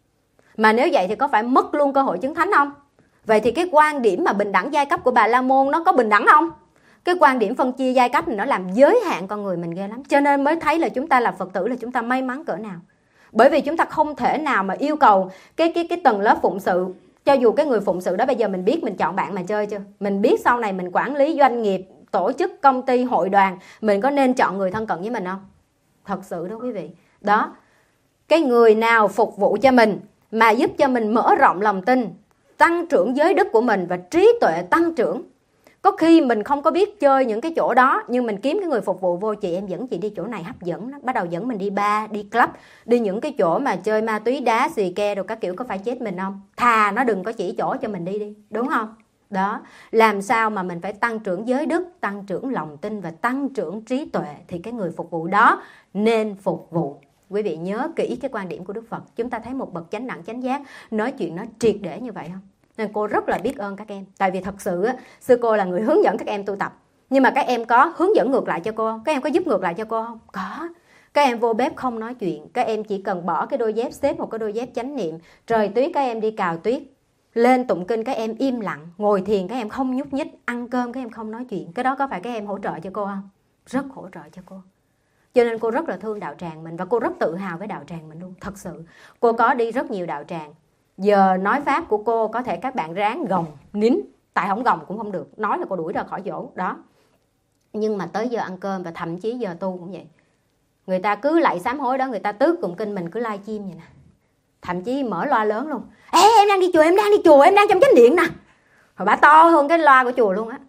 Mà nếu vậy thì có phải mất luôn cơ hội chứng thánh không? Vậy thì cái quan điểm mà bình đẳng giai cấp của Bà La Môn nó có bình đẳng không? Cái quan điểm phân chia giai cấp này nó làm giới hạn con người mình ghê lắm. Cho nên mới thấy là chúng ta là Phật tử là chúng ta may mắn cỡ nào. Bởi vì chúng ta không thể nào mà yêu cầu cái tầng lớp phụng sự. Cho dù cái người phụng sự đó bây giờ mình biết mình chọn bạn mà chơi chưa? Mình biết sau này mình quản lý doanh nghiệp, tổ chức, công ty, hội đoàn, mình có nên chọn người thân cận với mình không? Thật sự đó quý vị. Đó, cái người nào phục vụ cho mình mà giúp cho mình mở rộng lòng tin, tăng trưởng giới đức của mình và trí tuệ tăng trưởng. Có khi mình không có biết chơi những cái chỗ đó, nhưng mình kiếm cái người phục vụ vô, chị em dẫn chị đi chỗ này hấp dẫn đó. Bắt đầu dẫn mình đi bar, đi club, đi những cái chỗ mà chơi ma túy đá, xì ke rồi các kiểu, có phải chết mình không? Thà nó đừng có chỉ chỗ cho mình đi, đúng không? Đó, làm sao mà mình phải tăng trưởng giới đức, tăng trưởng lòng tin và tăng trưởng trí tuệ, thì cái người phục vụ đó nên phục vụ. Quý vị nhớ kỹ cái quan điểm của Đức Phật. Chúng ta thấy một bậc chánh đẳng chánh giác nói chuyện nó triệt để như vậy không? Nên cô rất là biết ơn các em. Tại vì thật sự sư cô là người hướng dẫn các em tu tập. Nhưng mà các em có hướng dẫn ngược lại cho cô không? Các em có giúp ngược lại cho cô không? Có. Các em vô bếp không nói chuyện. Các em chỉ cần bỏ cái đôi dép, xếp một cái đôi dép chánh niệm. Trời tuyết các em đi cào tuyết. Lên tụng kinh các em im lặng. Ngồi thiền các em không nhúc nhích. Ăn cơm các em không nói chuyện. Cái đó có phải các em hỗ trợ cho cô không? Rất hỗ trợ cho cô. Cho nên cô rất là thương đạo tràng mình. Và cô rất tự hào với đạo tràng mình luôn. Thật sự. Cô có đi rất nhiều đạo tràng. Giờ nói pháp của cô có thể các bạn ráng gồng, nín. Tại không gồng cũng không được. Nói là cô đuổi ra khỏi chỗ. Đó. Nhưng mà tới giờ ăn cơm và thậm chí giờ tu cũng vậy. Người ta cứ lạy sám hối đó, người ta tước tụng kinh, mình cứ live stream vậy nè. Thậm chí mở loa lớn luôn. Ê, em đang đi chùa, em đang đi chùa, em đang trong chánh điện nè. Rồi bà to hơn cái loa của chùa luôn á.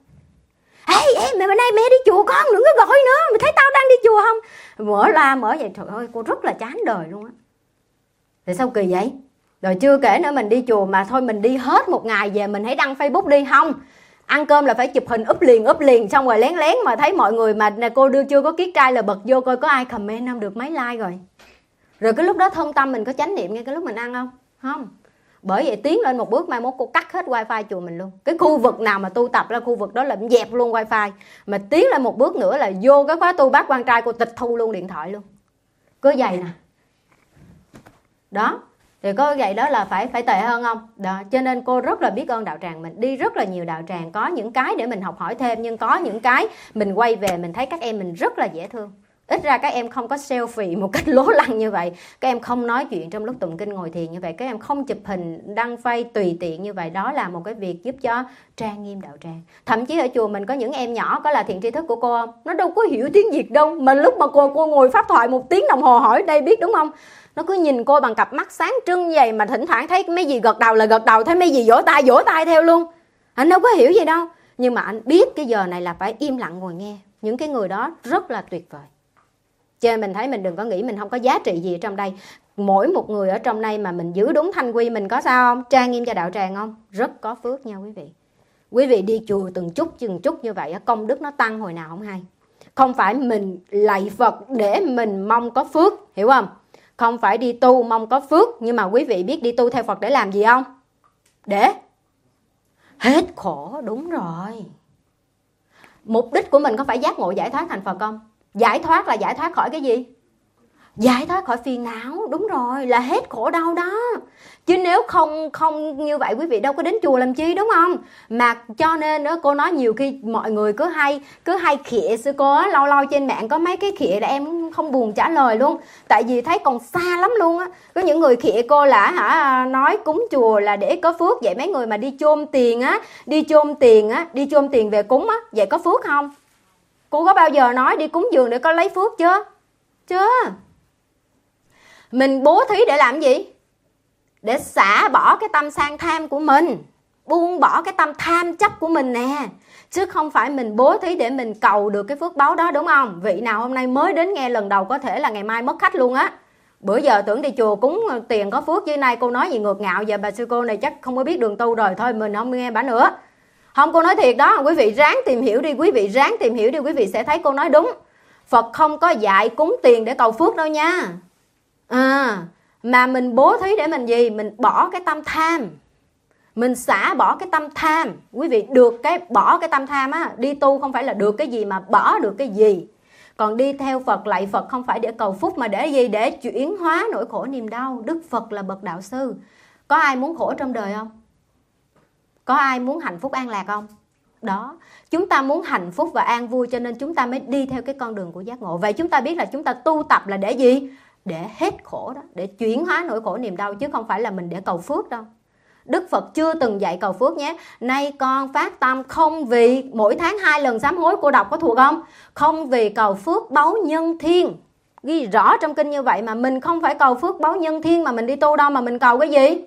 Ê, mẹ bữa nay mẹ đi chùa con, đừng có gọi nữa. Mày thấy tao đang đi chùa không? Mở loa mở vậy, trời ơi, cô rất là chán đời luôn á. Tại sao kỳ vậy? Rồi chưa kể nữa, mình đi chùa mà thôi mình đi hết một ngày về mình hãy đăng Facebook đi. Không, ăn cơm là phải chụp hình up liền xong rồi lén lén mà thấy mọi người mà cô đưa chưa có kiết trai là bật vô coi có ai comment không, được mấy like rồi. Rồi cái lúc đó thân tâm mình có chánh niệm ngay cái lúc mình ăn không? Không. Bởi vậy tiến lên một bước mai mốt cô cắt hết wifi chùa mình luôn. Cái khu vực nào mà tu tập là khu vực đó là dẹp luôn wifi. Mà tiến lên một bước nữa là vô cái khóa tu bác quan trai cô tịch thu luôn điện thoại luôn. Cứ vậy nè. Đó. Thì có vậy đó là phải tệ hơn không? Đó, cho nên cô rất là biết ơn đạo tràng mình. Đi rất là nhiều đạo tràng, có những cái để mình học hỏi thêm. Nhưng có những cái mình quay về mình thấy các em mình rất là dễ thương. Ít ra các em không có selfie một cách lố lăng như vậy. Các em không nói chuyện trong lúc tụng kinh ngồi thiền như vậy. Các em không chụp hình đăng face tùy tiện như vậy. Đó là một cái việc giúp cho trang nghiêm đạo tràng. Thậm chí ở chùa mình có những em nhỏ có là thiện tri thức của cô không? Nó đâu có hiểu tiếng Việt đâu. Mà lúc mà cô ngồi pháp thoại 1 tiếng đồng hồ hỏi đây biết đúng không? Nó cứ nhìn cô bằng cặp mắt sáng trưng vậy mà thỉnh thoảng thấy mấy gì gật đầu là gật đầu, thấy mấy gì vỗ tay theo luôn. Anh đâu có hiểu gì đâu. Nhưng mà anh biết cái giờ này là phải im lặng ngồi nghe. Những cái người đó rất là tuyệt vời. Cho nên mình thấy mình đừng có nghĩ mình không có giá trị gì ở trong đây. Mỗi một người ở trong đây mà mình giữ đúng thanh quy mình có sao không? Trang nghiêm cho đạo tràng không? Rất có phước nha quý vị. Quý vị đi chùa từng chút như vậy công đức nó tăng hồi nào không hay. Không phải mình lạy Phật để mình mong có phước, hiểu không? Không phải đi tu mong có phước. Nhưng mà quý vị biết đi tu theo Phật để làm gì không? Để hết khổ, đúng rồi. Mục đích của mình có phải giác ngộ giải thoát thành Phật không? Giải thoát là giải thoát khỏi cái gì? Giải thoát khỏi phiền não, đúng rồi, là hết khổ đau đó. Chứ nếu không như vậy quý vị đâu có đến chùa làm chi, đúng không? Mà cho nên đó, cô nói nhiều khi mọi người cứ hay khịa sư cô á, lâu lâu trên mạng có mấy cái khịa là em không buồn trả lời luôn. Tại vì thấy còn xa lắm luôn á. Có những người khịa cô là nói cúng chùa là để có phước. Vậy mấy người mà đi chôm tiền về cúng á, vậy có phước không? Cô có bao giờ nói đi cúng dường để có lấy phước chưa? Chưa. Mình bố thí để làm gì? để xả bỏ cái tâm sang tham của mình, buông bỏ cái tâm tham chấp của mình nè, chứ không phải mình bố thí để mình cầu được cái phước báu đó, đúng không? Vị nào hôm nay mới đến nghe lần đầu có thể là ngày mai mất khách luôn á. Bữa giờ tưởng đi chùa cúng tiền có phước, chứ nay cô nói gì ngược ngạo, giờ bà sư cô này chắc không có biết đường tu rồi, thôi mình không nghe bà nữa. Không, cô nói thiệt đó, quý vị ráng tìm hiểu đi, quý vị ráng tìm hiểu đi, quý vị sẽ thấy cô nói đúng. Phật không có dạy cúng tiền để cầu phước đâu nha. Mà mình bố thí để mình gì? Mình bỏ cái tâm tham, mình xả bỏ cái tâm tham. Quý vị được cái bỏ cái tâm tham á, đi tu không phải là được cái gì mà bỏ được cái gì. Còn đi theo Phật, lạy Phật không phải để cầu phúc mà để gì? Để chuyển hóa nỗi khổ niềm đau. Đức Phật là bậc đạo sư. Có ai muốn khổ trong đời không? Có ai muốn hạnh phúc an lạc không? Đó, chúng ta muốn hạnh phúc và an vui, cho nên chúng ta mới đi theo cái con đường của giác ngộ. Vậy chúng ta biết là chúng ta tu tập là để gì? Để hết khổ đó, để chuyển hóa nỗi khổ niềm đau, chứ không phải là mình để cầu phước đâu. Đức Phật chưa từng dạy cầu phước nhé. Nay con phát tâm không vì mỗi tháng 2 lần sám hối, cô đọc có thuộc không? Không vì cầu phước báu nhân thiên. Ghi rõ trong kinh như vậy mà. Mình không phải cầu phước báu nhân thiên mà mình đi tu đâu, mà mình cầu cái gì?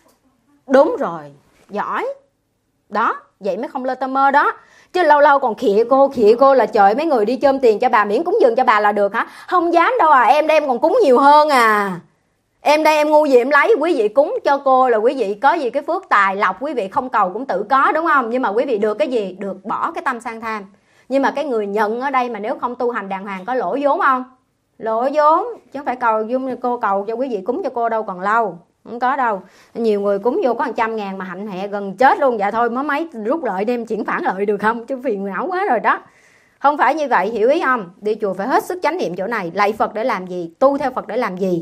Đúng rồi, giỏi. Đó, vậy mới không lơ tơ mơ đó. Chứ lâu lâu còn khịa cô là trời mấy người đi chôm tiền cho bà miễn cúng dường cho bà là được hả? Không dám đâu à, em đây em còn cúng nhiều hơn à. Em đây em ngu gì em lấy, quý vị cúng cho cô là quý vị có gì cái phước tài lộc, quý vị không cầu cũng tự có, đúng không? Nhưng mà quý vị được cái gì? Được bỏ cái tâm sang tham. Nhưng mà cái người nhận ở đây mà nếu không tu hành đàng hoàng có lỗ vốn không? Lỗ vốn, chứ không phải cầu cô cầu cho quý vị cúng cho cô đâu còn lâu. Không có đâu. Nhiều người cúng vô có 100.000 mà hạnh hẹ gần chết luôn. Dạ thôi mấy rút lợi đem chuyển khoản lợi được không? Chứ phiền não quá rồi đó. Không phải như vậy, hiểu ý không? Đi chùa phải hết sức chánh niệm chỗ này. Lạy Phật để làm gì? Tu theo Phật để làm gì?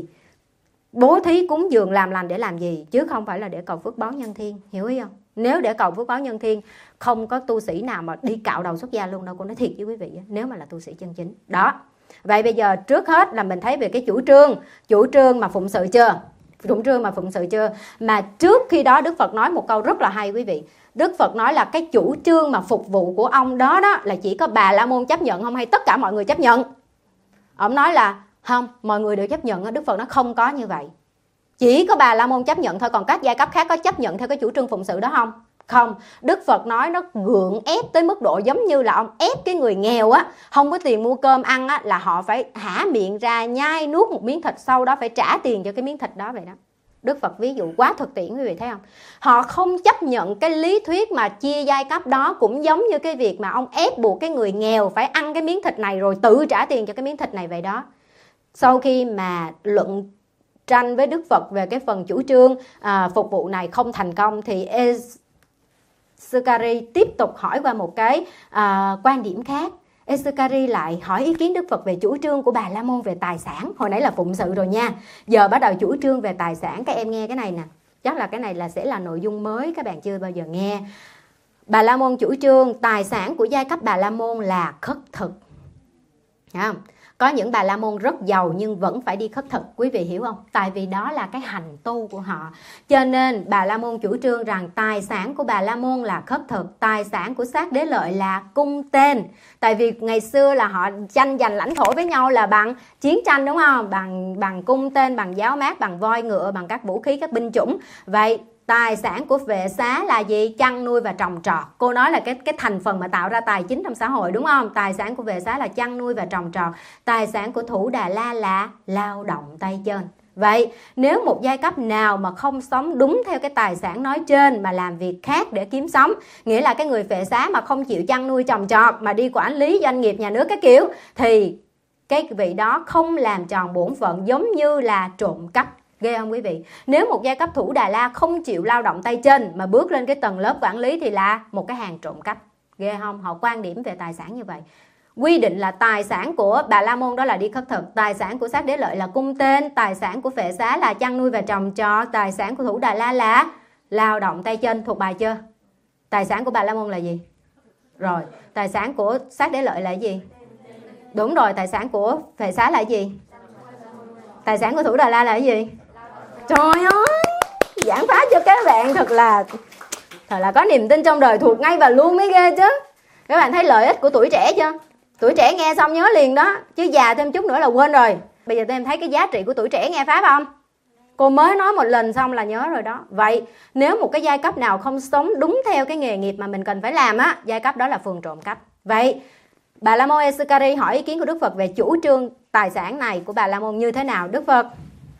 Bố thí cúng dường làm lành để làm gì? Chứ không phải là để cầu phước báo nhân thiên. Hiểu ý không? Nếu để cầu phước báo nhân thiên, không có tu sĩ nào mà đi cạo đầu xuất gia luôn đâu. Cô nói thiệt với quý vị, nếu mà là tu sĩ chân chính. Đó. Vậy bây giờ trước hết là mình thấy về cái chủ trương mà phụng sự chưa? Chủ trương mà phụng sự chưa? Mà trước khi đó Đức Phật nói một câu rất là hay quý vị. Đức Phật nói là cái chủ trương mà phục vụ của ông đó là chỉ có Bà La Môn chấp nhận không, hay tất cả mọi người chấp nhận? Ông nói là không, mọi người đều chấp nhận. Đức Phật nói không có như vậy. Chỉ có Bà La Môn chấp nhận thôi, còn các giai cấp khác có chấp nhận theo cái chủ trương phụng sự đó không? Không. Đức Phật nói nó gượng ép tới mức độ giống như là ông ép cái người nghèo á, không có tiền mua cơm ăn á, là họ phải há miệng ra nhai nuốt một miếng thịt, sau đó phải trả tiền cho cái miếng thịt đó vậy đó. Đức Phật ví dụ quá thực tiễn quý vị thấy không? Họ không chấp nhận cái lý thuyết mà chia giai cấp đó, cũng giống như cái việc mà ông ép buộc cái người nghèo phải ăn cái miếng thịt này rồi tự trả tiền cho cái miếng thịt này vậy đó. Sau khi mà luận tranh với Đức Phật về cái phần chủ trương phục vụ này không thành công, thì Sukari tiếp tục hỏi qua một cái quan điểm khác. Sukari lại hỏi ý kiến Đức Phật về chủ trương của Bà La Môn về tài sản. Hồi nãy là phụng sự rồi nha, giờ bắt đầu chủ trương về tài sản. Các em nghe cái này nè, chắc là cái này sẽ là nội dung mới các bạn chưa bao giờ nghe. Bà La Môn chủ trương tài sản của giai cấp Bà La Môn là khất thực. Thấy không? Có những Bà La Môn rất giàu nhưng vẫn phải đi khất thực, quý vị hiểu không? Tại vì đó là cái hành tu của họ. Cho nên Bà La Môn chủ trương rằng tài sản của Bà La Môn là khất thực, tài sản của Sát Đế Lợi là cung tên. Tại vì ngày xưa là họ tranh giành lãnh thổ với nhau là bằng chiến tranh, đúng không? Bằng cung tên, bằng giáo mát, bằng voi ngựa, bằng các vũ khí, các binh chủng. Vậy tài sản của Vệ Xá là gì? Chăn nuôi và trồng trọt. Cô nói là cái thành phần mà tạo ra tài chính trong xã hội, đúng không? Tài sản của Vệ Xá là chăn nuôi và trồng trọt. Tài sản của Thủ Đà La là lao động tay chân. Vậy nếu một giai cấp nào mà không sống đúng theo cái tài sản nói trên mà làm việc khác để kiếm sống, nghĩa là cái người Vệ Xá mà không chịu chăn nuôi trồng trọt mà đi quản lý doanh nghiệp nhà nước cái kiểu, thì cái vị đó không làm tròn bổn phận, giống như là trộm cắp. Ghê không quý vị? Nếu một giai cấp Thủ Đà La không chịu lao động tay chân mà bước lên cái tầng lớp quản lý thì là một cái hàng trộm cắp. Ghê không? Họ quan điểm về tài sản như vậy. Quy định là tài sản của Bà La Môn đó là đi khất thực, tài sản của Sát Đế Lợi là cung tên, tài sản của Vệ Xá là chăn nuôi và trồng trọt, tài sản của Thủ Đà La là lao động tay chân. Thuộc bài chưa? Tài sản của Bà La Môn là gì? Rồi, tài sản của Sát Đế Lợi là gì? Đúng rồi, tài sản của Vệ Xá là gì? Tài sản của Thủ Đà La là gì? Trời ơi, giảng phá cho các bạn thật là có niềm tin trong đời, thuộc ngay và luôn mới ghê chứ. Các bạn thấy lợi ích của tuổi trẻ chưa? Tuổi trẻ nghe xong nhớ liền đó, chứ già thêm chút nữa là quên rồi. Bây giờ tụi em thấy cái giá trị của tuổi trẻ nghe Pháp không? Cô mới nói một lần xong là nhớ rồi đó. Vậy nếu một cái giai cấp nào không sống đúng theo cái nghề nghiệp mà mình cần phải làm á, giai cấp đó là phường trộm cắp. Vậy Bà La Môn Esikari hỏi ý kiến của Đức Phật về chủ trương tài sản này của Bà La Môn như thế nào? Đức Phật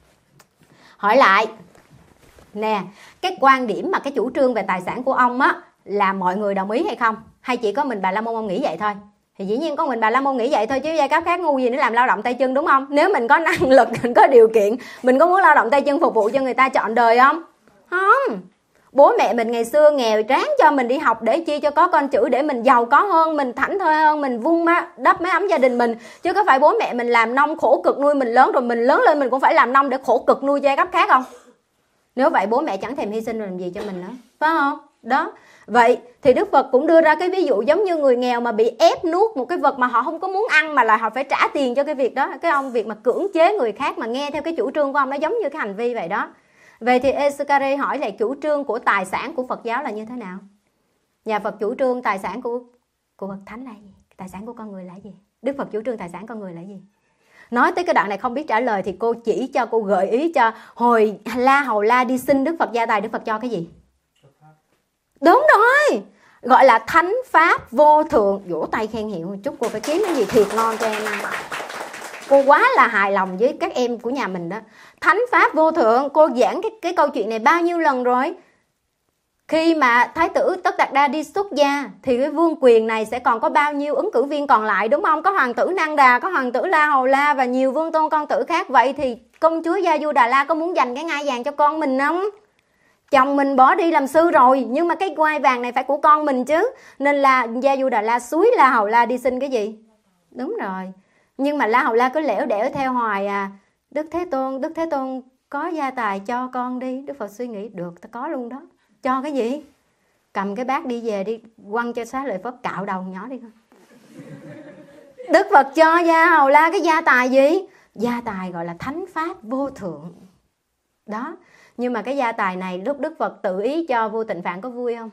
hỏi lại nè, cái quan điểm mà cái chủ trương về tài sản của ông á là mọi người đồng ý hay không? Hay chỉ có mình Bà La Môn ông nghĩ vậy thôi? Thì dĩ nhiên có mình Bà La Môn nghĩ vậy thôi, chứ giai cấp khác ngu gì để làm lao động tay chân, đúng không? Nếu mình có năng lực, mình có điều kiện, mình có muốn lao động tay chân phục vụ cho người ta trọn đời không? Không. Bố mẹ mình ngày xưa nghèo ráng cho mình đi học để chi cho có con chữ, để mình giàu có hơn, mình thảnh thơi hơn, mình vun đắp mái ấm gia đình mình. Chứ có phải bố mẹ mình làm nông khổ cực nuôi mình lớn, rồi mình lớn lên mình cũng phải làm nông để khổ cực nuôi giai cấp khác không? Nếu vậy bố mẹ chẳng thèm hy sinh làm gì cho mình nữa, phải không? Đó. Vậy thì Đức Phật cũng đưa ra cái ví dụ giống như người nghèo mà bị ép nuốt một cái vật mà họ không có muốn ăn, mà lại họ phải trả tiền cho cái việc đó. Cái ông việc mà cưỡng chế người khác mà nghe theo cái chủ trương của ông, nó giống như cái hành vi vậy đó. Vậy thì Esikari hỏi lại chủ trương của tài sản của Phật giáo là như thế nào? Nhà Phật chủ trương tài sản của Phật Thánh là gì? Tài sản của con người là gì? Đức Phật chủ trương tài sản con người là gì? Nói tới cái đoạn này không biết trả lời thì cô chỉ cho, cô gợi ý cho. Hồi La Hầu La đi xin Đức Phật gia tài, Đức Phật cho cái gì? Đúng rồi, gọi là thánh pháp vô thượng. Vỗ tay khen hiệu một chút, cô phải kiếm cái gì thiệt ngon cho em ăn. Cô quá là hài lòng với các em của nhà mình đó. Thánh pháp vô thượng, cô giảng cái câu chuyện này bao nhiêu lần rồi. Khi mà Thái tử Tất Đạt Đa đi xuất gia thì cái vương quyền này sẽ còn có bao nhiêu ứng cử viên còn lại, đúng không? Có hoàng tử Nang Đà, có hoàng tử La Hầu La và nhiều vương tôn con tử khác. Vậy thì công chúa Gia Du Đà La có muốn dành cái ngai vàng cho con mình không? Chồng mình bỏ đi làm sư rồi, nhưng mà cái ngai vàng này phải của con mình chứ. Nên là Gia Du Đà La xúi La Hầu La đi xin cái gì? Đúng rồi. Nhưng mà La Hầu La cứ lẻo đẻo theo hoài à. Đức Thế Tôn có gia tài cho con đi. Đức Phật suy nghĩ, được, ta có luôn đó. Cho cái gì? Cầm cái bát đi về đi, quăng cho Xá Lợi Phất cạo đầu nhỏ đi con. Đức Phật cho Gia Hầu La cái gia tài gì? Gia tài gọi là thánh pháp vô thượng. Đó. Nhưng mà cái gia tài này lúc Đức Phật tự ý cho Vua Tịnh Phạn có vui không?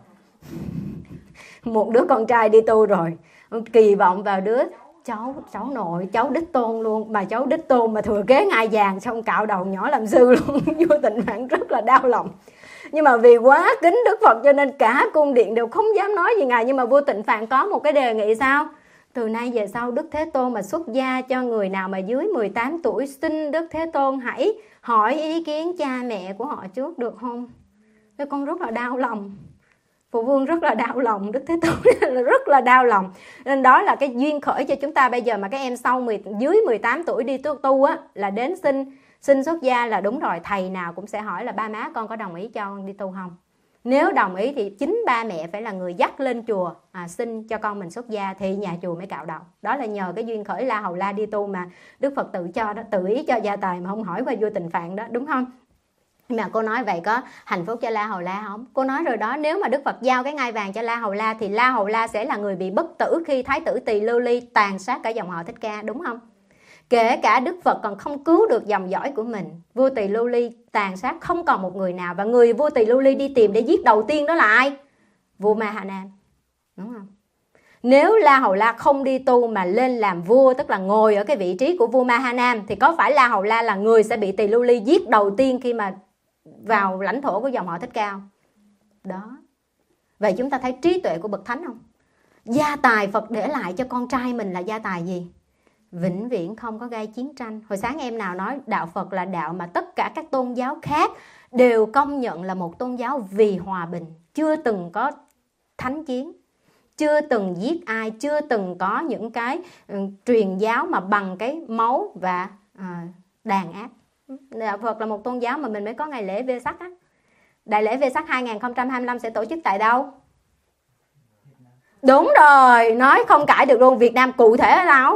Một đứa con trai đi tu rồi, kỳ vọng vào đứa cháu nội, cháu đích tôn luôn. Mà cháu đích tôn mà thừa kế ngai vàng, xong cạo đầu nhỏ làm sư luôn. Vua Tịnh Phạn rất là đau lòng. Nhưng mà vì quá kính Đức Phật cho nên cả cung điện đều không dám nói gì Ngài. Nhưng mà vua Tịnh Phạn có một cái đề nghị sao? Từ nay về sau Đức Thế Tôn mà xuất gia cho người nào mà dưới 18 tuổi, xin Đức Thế Tôn hãy hỏi ý kiến cha mẹ của họ trước được không? Thế con rất là đau lòng. Phụ vương rất là đau lòng, Đức Thế Tôn rất là đau lòng. Nên đó là cái duyên khởi cho chúng ta bây giờ mà các em dưới 18 tuổi đi tu á, là đến xin xuất gia là đúng rồi. Thầy nào cũng sẽ hỏi là ba má con có đồng ý cho con đi tu không? Nếu đồng ý thì chính ba mẹ phải là người dắt lên chùa xin cho con mình xuất gia thì nhà chùa mới cạo đầu. Đó là nhờ cái duyên khởi La Hầu La đi tu mà Đức Phật tự cho đó, tự ý cho gia tài mà không hỏi qua vua Tịnh Phạn đó, đúng không? Mà cô nói vậy có hạnh phúc cho La Hầu La không? Cô nói rồi đó, nếu mà Đức Phật giao cái ngai vàng cho La Hầu La thì La Hầu La sẽ là người bị bất tử khi Thái tử Tỳ Lưu Ly tàn sát cả dòng họ Thích Ca, đúng không? Kể cả Đức Phật còn không cứu được dòng dõi của mình, vua Tỳ Lưu Ly tàn sát không còn một người nào. Và người vua Tỳ Lưu Ly đi tìm để giết đầu tiên đó là ai? Vua Ma Ha Nam, đúng không? Nếu La Hầu La không đi tu mà lên làm vua, tức là ngồi ở cái vị trí của vua Ma Ha Nam, thì có phải La Hầu La là người sẽ bị Tỳ Lưu Ly giết đầu tiên khi mà vào lãnh thổ của dòng họ Thích Ca không? Đó. Vậy chúng ta thấy trí tuệ của bậc thánh không? Gia tài Phật để lại cho con trai mình là gia tài gì? Vĩnh viễn không có gây chiến tranh. Hồi sáng em nào nói đạo Phật là đạo mà tất cả các tôn giáo khác đều công nhận là một tôn giáo vì hòa bình. Chưa từng có thánh chiến, chưa từng giết ai, chưa từng có những cái truyền giáo mà bằng cái máu và đàn áp. Đạo Phật là một tôn giáo mà mình mới có ngày lễ Vesak á. Đại lễ Vesak 2025 sẽ tổ chức tại đâu? Đúng rồi, nói không cãi được luôn. Việt Nam cụ thể ở đâu?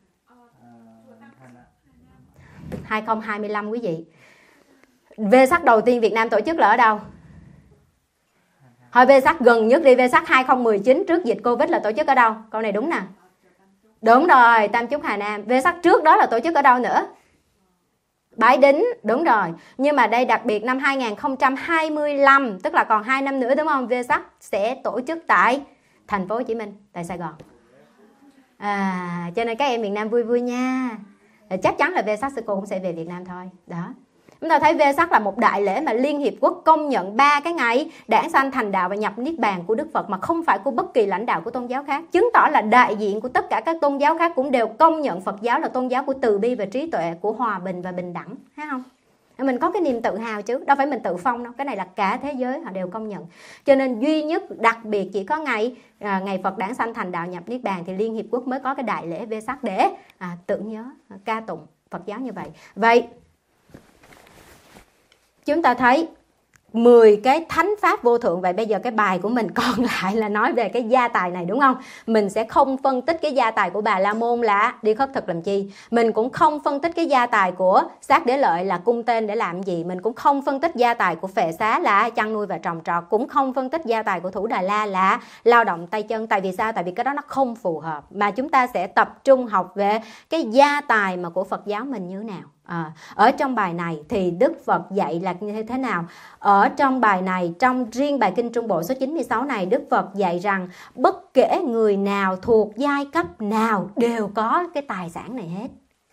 2025 quý vị. Vesak đầu tiên Việt Nam tổ chức là ở đâu? Hồi Vesak gần nhất đi, Vesak 2019 trước dịch Covid là tổ chức ở đâu? Câu này đúng nè. Đúng rồi, Tam Chúc Hà Nam. Vesak trước đó là tổ chức ở đâu nữa? Bái Đính, đúng rồi. Nhưng mà đây đặc biệt năm 2025, tức là còn 2 năm nữa đúng không? Vesak sẽ tổ chức tại thành phố Hồ Chí Minh, tại Sài Gòn. Cho nên các em miền Nam vui vui nha. Chắc chắn là Vesak sư cô cũng sẽ về Việt Nam thôi. Đó. Chúng ta thấy Vesak là một đại lễ mà Liên Hiệp Quốc công nhận 3 cái ngày đản sanh, thành đạo và nhập niết bàn của Đức Phật, mà không phải của bất kỳ lãnh đạo của tôn giáo khác. Chứng tỏ là đại diện của tất cả các tôn giáo khác cũng đều công nhận Phật giáo là tôn giáo của từ bi và trí tuệ, của hòa bình và bình đẳng, thấy không? Mình có cái niềm tự hào chứ, đâu phải mình tự phong đâu, cái này là cả thế giới họ đều công nhận. Cho nên duy nhất đặc biệt chỉ có ngày Phật đản sanh, thành đạo, nhập niết bàn thì Liên Hiệp Quốc mới có cái đại lễ Vesak để tưởng nhớ, ca tụng Phật giáo như vậy. Vậy chúng ta thấy 10 cái thánh pháp vô thượng. Vậy bây giờ cái bài của mình còn lại là nói về cái gia tài này, đúng không? Mình sẽ không phân tích cái gia tài của Bà La Môn là đi khất thực làm chi. Mình cũng không phân tích cái gia tài của Sát Đế Lợi là cung tên để làm gì. Mình cũng không phân tích gia tài của Phệ Xá là chăn nuôi và trồng trọt. Cũng không phân tích gia tài của Thủ Đà La là lao động tay chân. Tại vì sao? Tại vì cái đó nó không phù hợp. Mà chúng ta sẽ tập trung học về cái gia tài mà của Phật giáo mình như thế nào. Ở trong bài này thì Đức Phật dạy là như thế nào? Ở trong bài này, trong riêng bài Kinh Trung Bộ số 96 này, Đức Phật dạy rằng bất kể người nào thuộc giai cấp nào đều có cái tài sản này hết.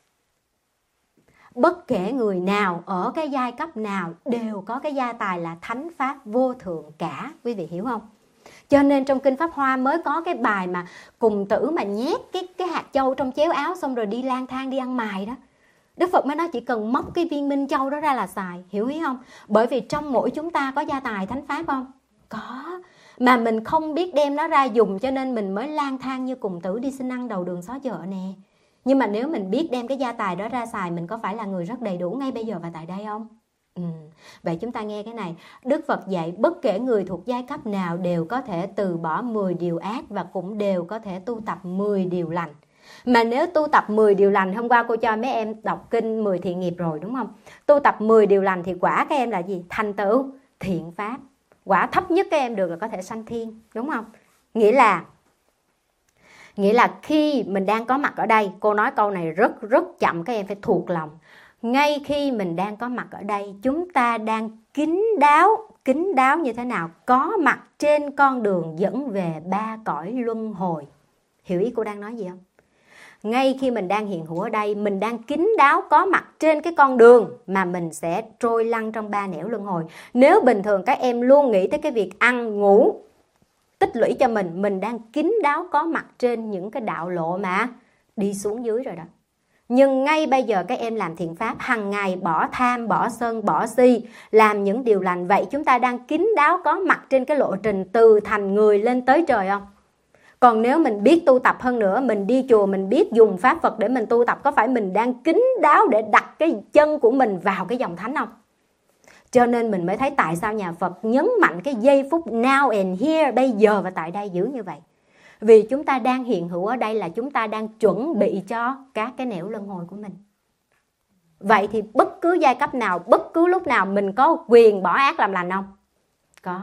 Bất kể người nào ở cái giai cấp nào đều có cái gia tài là thánh pháp vô thượng cả. Quý vị hiểu không? Cho nên trong Kinh Pháp Hoa mới có cái bài mà Cùng Tử mà nhét cái hạt châu trong chéo áo xong rồi đi lang thang đi ăn mày đó. Đức Phật mới nói chỉ cần móc cái viên minh châu đó ra là xài, hiểu ý không? Bởi vì trong mỗi chúng ta có gia tài thánh pháp không? Có. Mà mình không biết đem nó ra dùng cho nên mình mới lang thang như Cùng Tử đi xin ăn đầu đường xó chợ nè. Nhưng mà nếu mình biết đem cái gia tài đó ra xài, mình có phải là người rất đầy đủ ngay bây giờ và tại đây không? Vậy chúng ta nghe cái này. Đức Phật dạy bất kể người thuộc giai cấp nào đều có thể từ bỏ 10 điều ác và cũng đều có thể tu tập 10 điều lành. Mà nếu tu tập 10 điều lành, hôm qua cô cho mấy em đọc kinh 10 thiện nghiệp rồi đúng không? Tu tập 10 điều lành thì quả các em là gì? Thành tựu thiện pháp. Quả thấp nhất các em được là có thể sanh thiên, đúng không? Nghĩa là khi mình đang có mặt ở đây, cô nói câu này rất chậm, các em phải thuộc lòng. Ngay khi mình đang có mặt ở đây, chúng ta đang kín đáo như thế nào? Có mặt trên con đường dẫn về 3 cõi luân hồi. Hiểu ý cô đang nói gì không? Ngay khi mình đang hiện hữu ở đây, mình đang kín đáo có mặt trên cái con đường mà mình sẽ trôi lăn trong 3 nẻo luân hồi. Nếu bình thường các em luôn nghĩ tới cái việc ăn, ngủ, tích lũy cho mình đang kín đáo có mặt trên những cái đạo lộ mà đi xuống dưới rồi đó. Nhưng ngay bây giờ các em làm thiện pháp, hằng ngày bỏ tham, bỏ sân, bỏ si, làm những điều lành. Vậy chúng ta đang kín đáo có mặt trên cái lộ trình từ thành người lên tới trời không? Còn nếu mình biết tu tập hơn nữa, mình đi chùa, mình biết dùng pháp Phật để mình tu tập, có phải mình đang kín đáo để đặt cái chân của mình vào cái dòng thánh không? Cho nên mình mới thấy tại sao nhà Phật nhấn mạnh cái giây phút now and here, bây giờ và tại đây dữ như vậy. Vì chúng ta đang hiện hữu ở đây là chúng ta đang chuẩn bị cho các cái nẻo luân hồi của mình. Vậy thì bất cứ giai cấp nào, bất cứ lúc nào mình có quyền bỏ ác làm lành không? Có.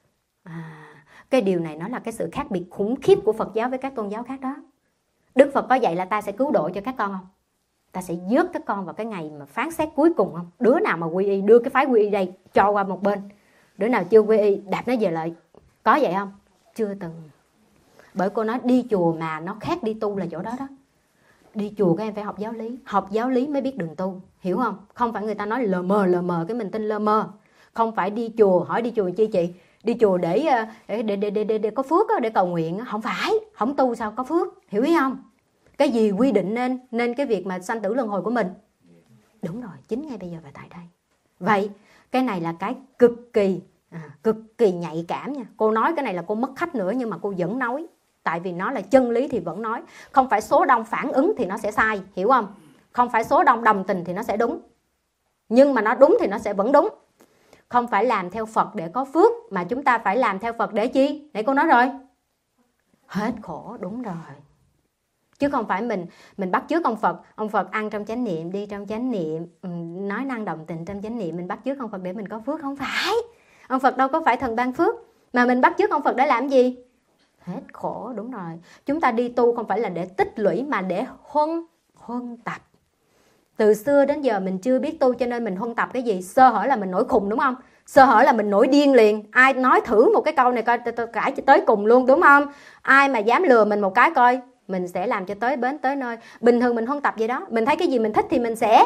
Cái điều này nó là cái sự khác biệt khủng khiếp của Phật giáo với các tôn giáo khác đó. Đức Phật có dạy là ta sẽ cứu độ cho các con không? Ta sẽ vớt các con vào cái ngày mà phán xét cuối cùng không? Đứa nào mà quy y, đưa cái phái quy y đây cho qua một bên. Đứa nào chưa quy y, đạp nó về lại. Có vậy không? Chưa từng. Bởi cô nói đi chùa mà nó khác đi tu là chỗ đó đó. Đi chùa các em phải học giáo lý. Học giáo lý mới biết đường tu. Hiểu không? Không phải người ta nói lờ mờ cái mình tin lờ mờ. Không phải đi chùa, hỏi đi chùa chi chị? Đi chùa để có phước, để cầu nguyện. Không phải, không tu sao có phước. Hiểu ý không? Cái gì quy định nên cái việc mà sanh tử luân hồi của mình? Đúng rồi, chính ngay bây giờ và tại đây. Vậy cái này là cái cực kỳ nhạy cảm nha. Cô nói cái này là cô mất khách nữa, nhưng mà cô vẫn nói. Tại vì nó là chân lý thì vẫn nói. Không phải số đông phản ứng thì nó sẽ sai, hiểu không? Không phải số đông đồng tình thì nó sẽ đúng. Nhưng mà nó đúng thì nó sẽ vẫn đúng. Không phải làm theo Phật để có phước, mà chúng ta phải làm theo Phật để chi? Nãy cô nói rồi. Hết khổ, đúng rồi. Chứ không phải mình bắt chước ông Phật ăn trong chánh niệm, đi trong chánh niệm, nói năng đồng tình trong chánh niệm, mình bắt chước ông Phật để mình có phước. Không phải. Ông Phật đâu có phải thần ban phước, mà mình bắt chước ông Phật để làm gì? Hết khổ, đúng rồi. Chúng ta đi tu không phải là để tích lũy mà để huân tập. Từ xưa đến giờ mình chưa biết tu cho nên mình huân tập cái gì? Sơ hở là mình nổi khùng, đúng không? Sơ hở là mình nổi điên liền. Ai nói thử một cái câu này coi, tôi cãi tới cùng luôn, đúng không? Ai mà dám lừa mình một cái coi, mình sẽ làm cho tới bến tới nơi. Bình thường mình huân tập vậy đó. Mình thấy cái gì mình thích thì mình sẽ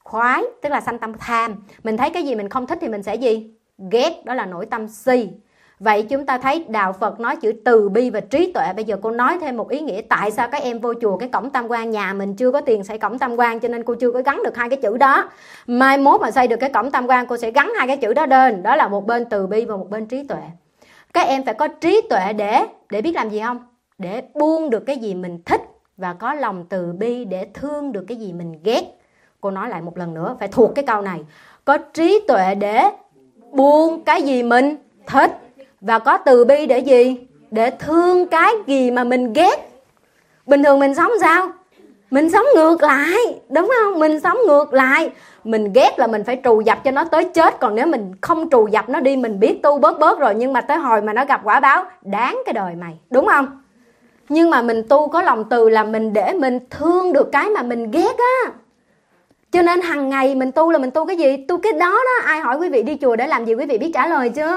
khoái, tức là sanh tâm tham. Mình thấy cái gì mình không thích thì mình sẽ gì? Ghét, đó là nổi tâm si. Vậy chúng ta thấy Đạo Phật nói chữ từ bi và trí tuệ. Bây giờ cô nói thêm một ý nghĩa. Tại sao các em vô chùa cái cổng tam quan, nhà mình chưa có tiền xây cổng tam quan, cho nên cô chưa có gắn được hai cái chữ đó. Mai mốt mà xây được cái cổng tam quan, cô sẽ gắn hai cái chữ đó lên. Đó là một bên từ bi và một bên trí tuệ. Các em phải có trí tuệ để biết làm gì không? Để buông được cái gì mình thích, và có lòng từ bi để thương được cái gì mình ghét. Cô nói lại một lần nữa, phải thuộc cái câu này. Có trí tuệ để buông cái gì mình thích, và có từ bi để gì? Để thương cái gì mà mình ghét. Bình thường mình sống sao? Mình sống ngược lại, đúng không? Mình sống ngược lại. Mình ghét là mình phải trù dập cho nó tới chết. Còn nếu mình không trù dập nó đi, mình biết tu bớt rồi, nhưng mà tới hồi mà nó gặp quả báo, đáng cái đời mày, đúng không? Nhưng mà mình tu có lòng từ là mình để mình thương được cái mà mình ghét á. Cho nên hàng ngày mình tu là mình tu cái gì? Tu cái đó đó. Ai hỏi quý vị đi chùa để làm gì, quý vị biết trả lời chưa?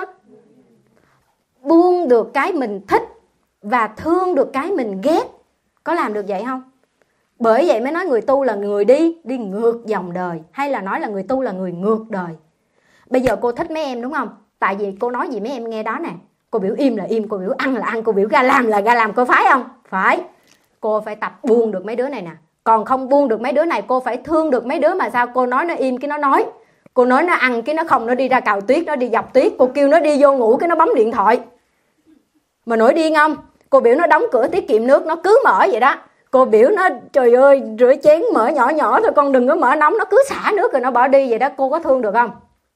Buông được cái mình thích và thương được cái mình ghét. Có làm được vậy không? Bởi vậy mới nói người tu là người đi ngược dòng đời, hay là nói là người tu là người ngược đời. Bây giờ cô thích mấy em đúng không? Tại vì cô nói gì mấy em nghe đó nè. Cô biểu im là im, cô biểu ăn là ăn, cô biểu ga làm là ga làm, cô phải không? Phải. Cô phải tập buông được mấy đứa này nè. Còn không buông được mấy đứa này, cô phải thương được mấy đứa mà sao? Cô nói nó im cái nó nói. Cô nói nó ăn cái nó không, nó đi ra cào tuyết, nó đi dọc tuyết. Cô kêu nó đi vô ngủ cái nó bấm điện thoại. Mà nổi điên không? Cô biểu nó đóng cửa tiết kiệm nước, nó cứ mở vậy đó. Cô biểu nó trời ơi rửa chén mở nhỏ nhỏ thôi, con đừng có mở nóng, nó cứ xả nước rồi nó bỏ đi vậy đó. Cô có thương được không?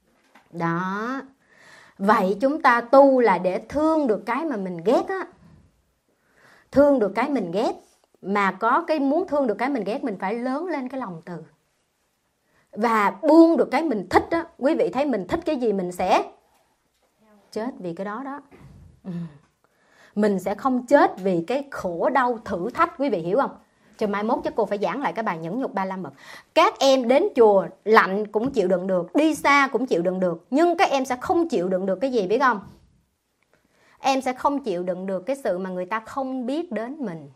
Đó. Vậy chúng ta tu là để thương được cái mà mình ghét á. Thương được cái mình ghét. Mà có cái muốn thương được cái mình ghét, mình phải lớn lên cái lòng từ. Và buông được cái mình thích á. Quý vị thấy mình thích cái gì mình sẽ chết vì cái đó đó. Mình sẽ không chết vì cái khổ đau thử thách. Quý vị hiểu không? Cho mai mốt chắc cô phải giảng lại cái bài nhẫn nhục 35 bậc. Các em đến chùa lạnh cũng chịu đựng được, đi xa cũng chịu đựng được. Nhưng các em sẽ không chịu đựng được cái gì biết không? Em sẽ không chịu đựng được cái sự mà người ta không biết đến mình.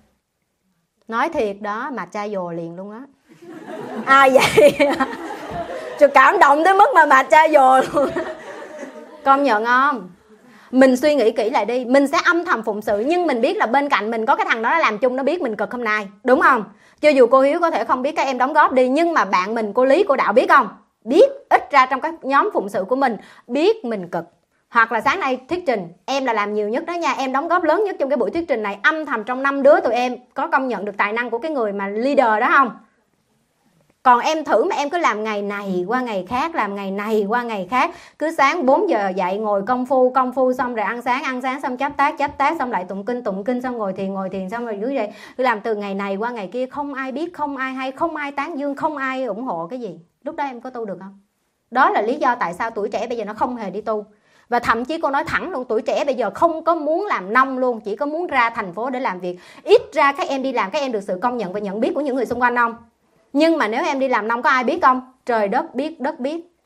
Nói thiệt đó, mà cha dồ liền luôn á. Ai vậy? Trời, cảm động tới mức mà cha dồ luôn. Công nhận không? Mình suy nghĩ kỹ lại đi. Mình sẽ âm thầm phụng sự, nhưng mình biết là bên cạnh mình có cái thằng đó nó làm chung, nó biết mình cực hôm nay, đúng không? Cho dù cô Hiếu có thể không biết, các em đóng góp đi, nhưng mà bạn mình, cô Lý, cô Đạo biết không? Biết, ít ra trong các nhóm phụng sự của mình, biết mình cực. Hoặc là sáng nay thuyết trình, em là làm nhiều nhất đó nha, em đóng góp lớn nhất trong cái buổi thuyết trình này. Âm thầm trong 5 đứa tụi em có công nhận được tài năng của cái người mà leader đó không? Còn em thử mà em cứ làm ngày này qua ngày khác, làm ngày này qua ngày khác. Cứ sáng 4 giờ dậy ngồi công phu xong rồi ăn sáng xong chắp tác xong lại tụng kinh xong ngồi thiền xong rồi dưới đây. Cứ làm từ ngày này qua ngày kia, không ai biết, không ai hay, không ai tán dương, không ai ủng hộ cái gì. Lúc đó em có tu được không? Đó là lý do tại sao tuổi trẻ bây giờ nó không hề đi tu. Và thậm chí cô nói thẳng luôn, tuổi trẻ bây giờ không có muốn làm nông luôn, chỉ có muốn ra thành phố để làm việc. Ít ra các em đi làm, các em được sự công nhận và nhận biết của những người xung quanh không? Nhưng mà nếu em đi làm nông có ai biết không? Trời đất biết, đất biết.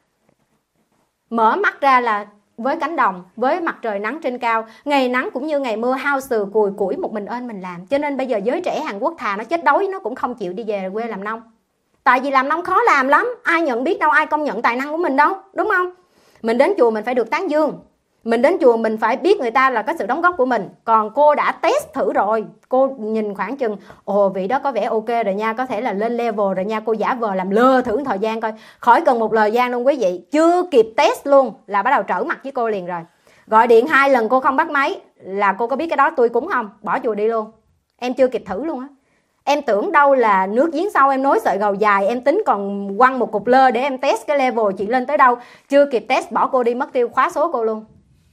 Mở mắt ra là với cánh đồng, với mặt trời nắng trên cao, ngày nắng cũng như ngày mưa, hao sừ cùi củi một mình ơn mình làm. Cho nên bây giờ giới trẻ Hàn Quốc thà nó chết đói nó cũng không chịu đi về quê làm nông. Tại vì làm nông khó làm lắm, ai nhận biết đâu, ai công nhận tài năng của mình đâu, đúng không? Mình đến chùa mình phải được tán dương. Mình đến chùa mình phải biết người ta là có sự đóng góp của mình. Còn cô đã test thử rồi, cô nhìn khoảng chừng ồ vị đó có vẻ ok rồi nha, có thể là lên level rồi nha. Cô giả vờ làm lơ thử thời gian coi. Khỏi cần một thời gian luôn quý vị. Chưa kịp test luôn là bắt đầu trở mặt với cô liền rồi. Gọi điện 2 lần cô không bắt máy là cô có biết cái đó tôi cúng không? Bỏ chùa đi luôn. Em chưa kịp thử luôn á. Em tưởng đâu là nước giếng sâu em nối sợi gầu dài, em tính còn quăng một cục lơ để em test cái level chị lên tới đâu. Chưa kịp test bỏ cô đi mất tiêu, khóa số cô luôn.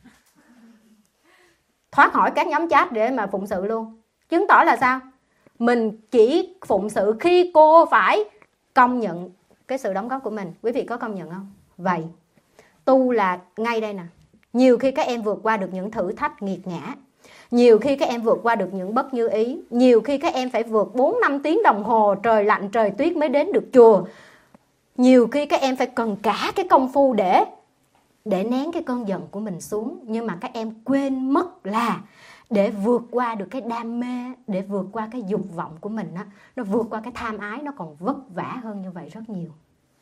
Thoát khỏi các nhóm chat để mà phụng sự luôn. Chứng tỏ là sao? Mình chỉ phụng sự khi cô phải công nhận cái sự đóng góp của mình. Quý vị có công nhận không? Vậy tu là ngay đây nè. Nhiều khi các em vượt qua được những thử thách nghiệt ngã. Nhiều khi các em vượt qua được những bất như ý. Nhiều khi các em phải vượt 4-5 tiếng đồng hồ trời lạnh trời tuyết mới đến được chùa. Nhiều khi các em phải cần cả cái công phu để nén cái cơn giận của mình xuống. Nhưng mà các em quên mất là để vượt qua được cái đam mê, để vượt qua cái dục vọng của mình á, nó vượt qua cái tham ái, nó còn vất vả hơn như vậy rất nhiều.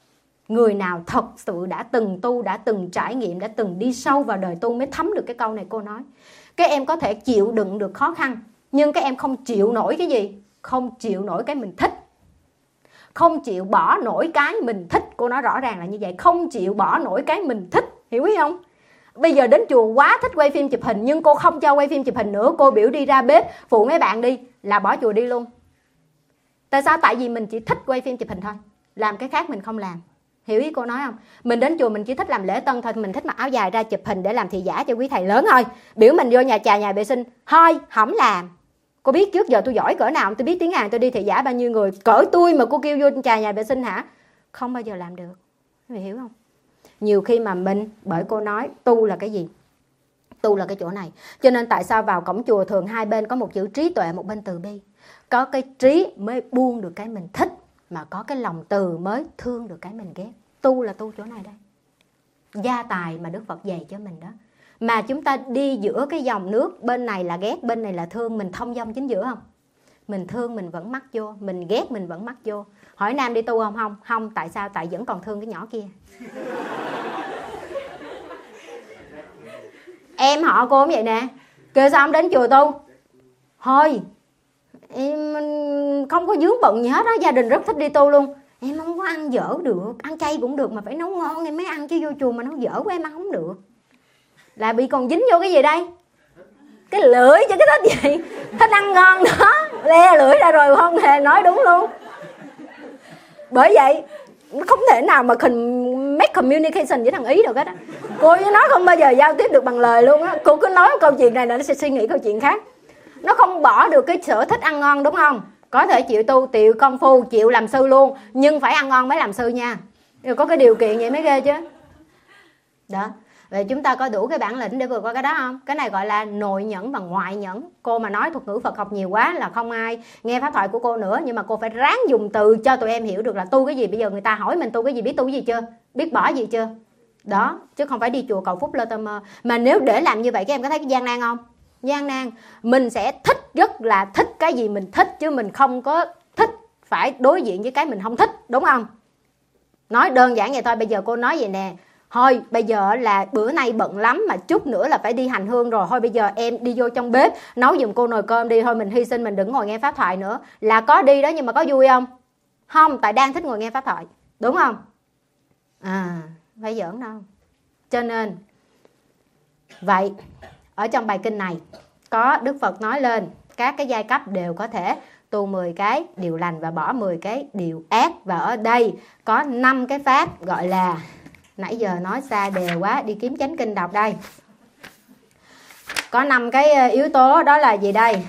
Người nào thật sự đã từng tu, đã từng trải nghiệm, đã từng đi sâu vào đời tu mới thấm được cái câu này cô nói. Các em có thể chịu đựng được khó khăn, nhưng các em không chịu nổi cái gì? Không chịu nổi cái mình thích. Không chịu bỏ nổi cái mình thích. Cô nói rõ ràng là như vậy. Không chịu bỏ nổi cái mình thích. Hiểu ý không? Bây giờ đến chùa quá thích quay phim chụp hình, nhưng cô không cho quay phim chụp hình nữa. Cô biểu đi ra bếp phụ mấy bạn đi, là bỏ chùa đi luôn. Tại sao? Tại vì mình chỉ thích quay phim chụp hình thôi, làm cái khác mình không làm. Hiểu ý cô nói không? Mình đến chùa mình chỉ thích làm lễ tân thôi, mình thích mặc áo dài ra chụp hình để làm thị giả cho quý thầy lớn thôi. Biểu mình vô nhà trà nhà vệ sinh thôi, không làm. Cô biết trước giờ tôi giỏi cỡ nào, tôi biết tiếng Hàn, tôi đi thị giả bao nhiêu người, cỡ tôi mà cô kêu vô trà nhà vệ sinh hả? Không bao giờ làm được. Mày hiểu không? Nhiều khi mà mình, bởi cô nói tu là cái gì? Tu là cái chỗ này. Cho nên tại sao vào cổng chùa thường hai bên có một chữ trí tuệ, một bên từ bi. Có cái trí mới buông được cái mình thích, mà có cái lòng từ mới thương được cái mình ghét. Tu là tu chỗ này đây. Gia tài mà Đức Phật dạy cho mình đó. Mà chúng ta đi giữa cái dòng nước, bên này là ghét, bên này là thương, mình thông dong chính giữa không? Mình thương mình vẫn mắc vô, mình ghét mình vẫn mắc vô. Hỏi Nam đi tu không? Không. Không, tại sao? Tại vẫn còn thương cái nhỏ kia. Em họ cô cũng vậy nè. Kêu sao không đến chùa tu? Thôi em không có vướng bận gì hết á. Gia đình rất thích đi tu luôn. Em không có ăn dở được. Ăn chay cũng được mà phải nấu ngon em mới ăn, chứ vô chùa mà nấu dở của em ăn không được. Là bị còn dính vô cái gì đây? Cái lưỡi chứ cái thích gì. Thích ăn ngon đó, le lưỡi ra rồi không hề nói đúng luôn. Bởi vậy không thể nào mà make communication với thằng Ý được hết á. Cô với nó không bao giờ giao tiếp được bằng lời luôn á. Cô cứ nói câu chuyện này là nó sẽ suy nghĩ câu chuyện khác. Nó không bỏ được cái sở thích ăn ngon, đúng không? Có thể chịu tu, chịu công phu, chịu làm sư luôn, nhưng phải ăn ngon mới làm sư nha. Có cái điều kiện vậy mới ghê chứ. Đó. Vậy chúng ta có đủ cái bản lĩnh để vượt qua cái đó không? Cái này gọi là nội nhẫn và ngoại nhẫn. Cô mà nói thuật ngữ Phật học nhiều quá là không ai nghe pháp thoại của cô nữa. Nhưng mà cô phải ráng dùng từ cho tụi em hiểu được là tu cái gì. Bây giờ người ta hỏi mình tu cái gì, biết tu cái gì chưa? Biết bỏ gì chưa? Đó, chứ không phải đi chùa cầu phúc lơ tơ mơ. Mà nếu để làm như vậy các em có thấy cái gian nan không? Gian nan. Mình sẽ thích, rất là thích cái gì mình thích, chứ mình không có thích phải đối diện với cái mình không thích, đúng không? Nói đơn giản vậy thôi. Bây giờ cô nói vậy nè, thôi bây giờ là bữa nay bận lắm mà chút nữa là phải đi hành hương rồi, thôi bây giờ em đi vô trong bếp nấu giùm cô nồi cơm đi, thôi mình hy sinh, mình đừng ngồi nghe pháp thoại nữa. Là có đi đó, nhưng mà có vui không? Không, tại đang thích ngồi nghe pháp thoại, đúng không? Phải giỡn đâu. Cho nên vậy ở trong bài kinh này có Đức Phật nói lên các cái giai cấp đều có thể tu 10 cái điều lành và bỏ 10 cái điều ác. Và ở đây có 5 cái pháp gọi là, nãy giờ nói xa đề quá, đi kiếm chánh kinh đọc đây. Có 5 cái yếu tố, đó là gì đây?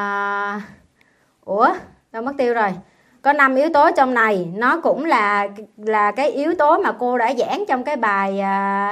Đâu mất tiêu rồi. Có 5 yếu tố trong này, nó cũng là cái yếu tố mà cô đã giảng trong cái bài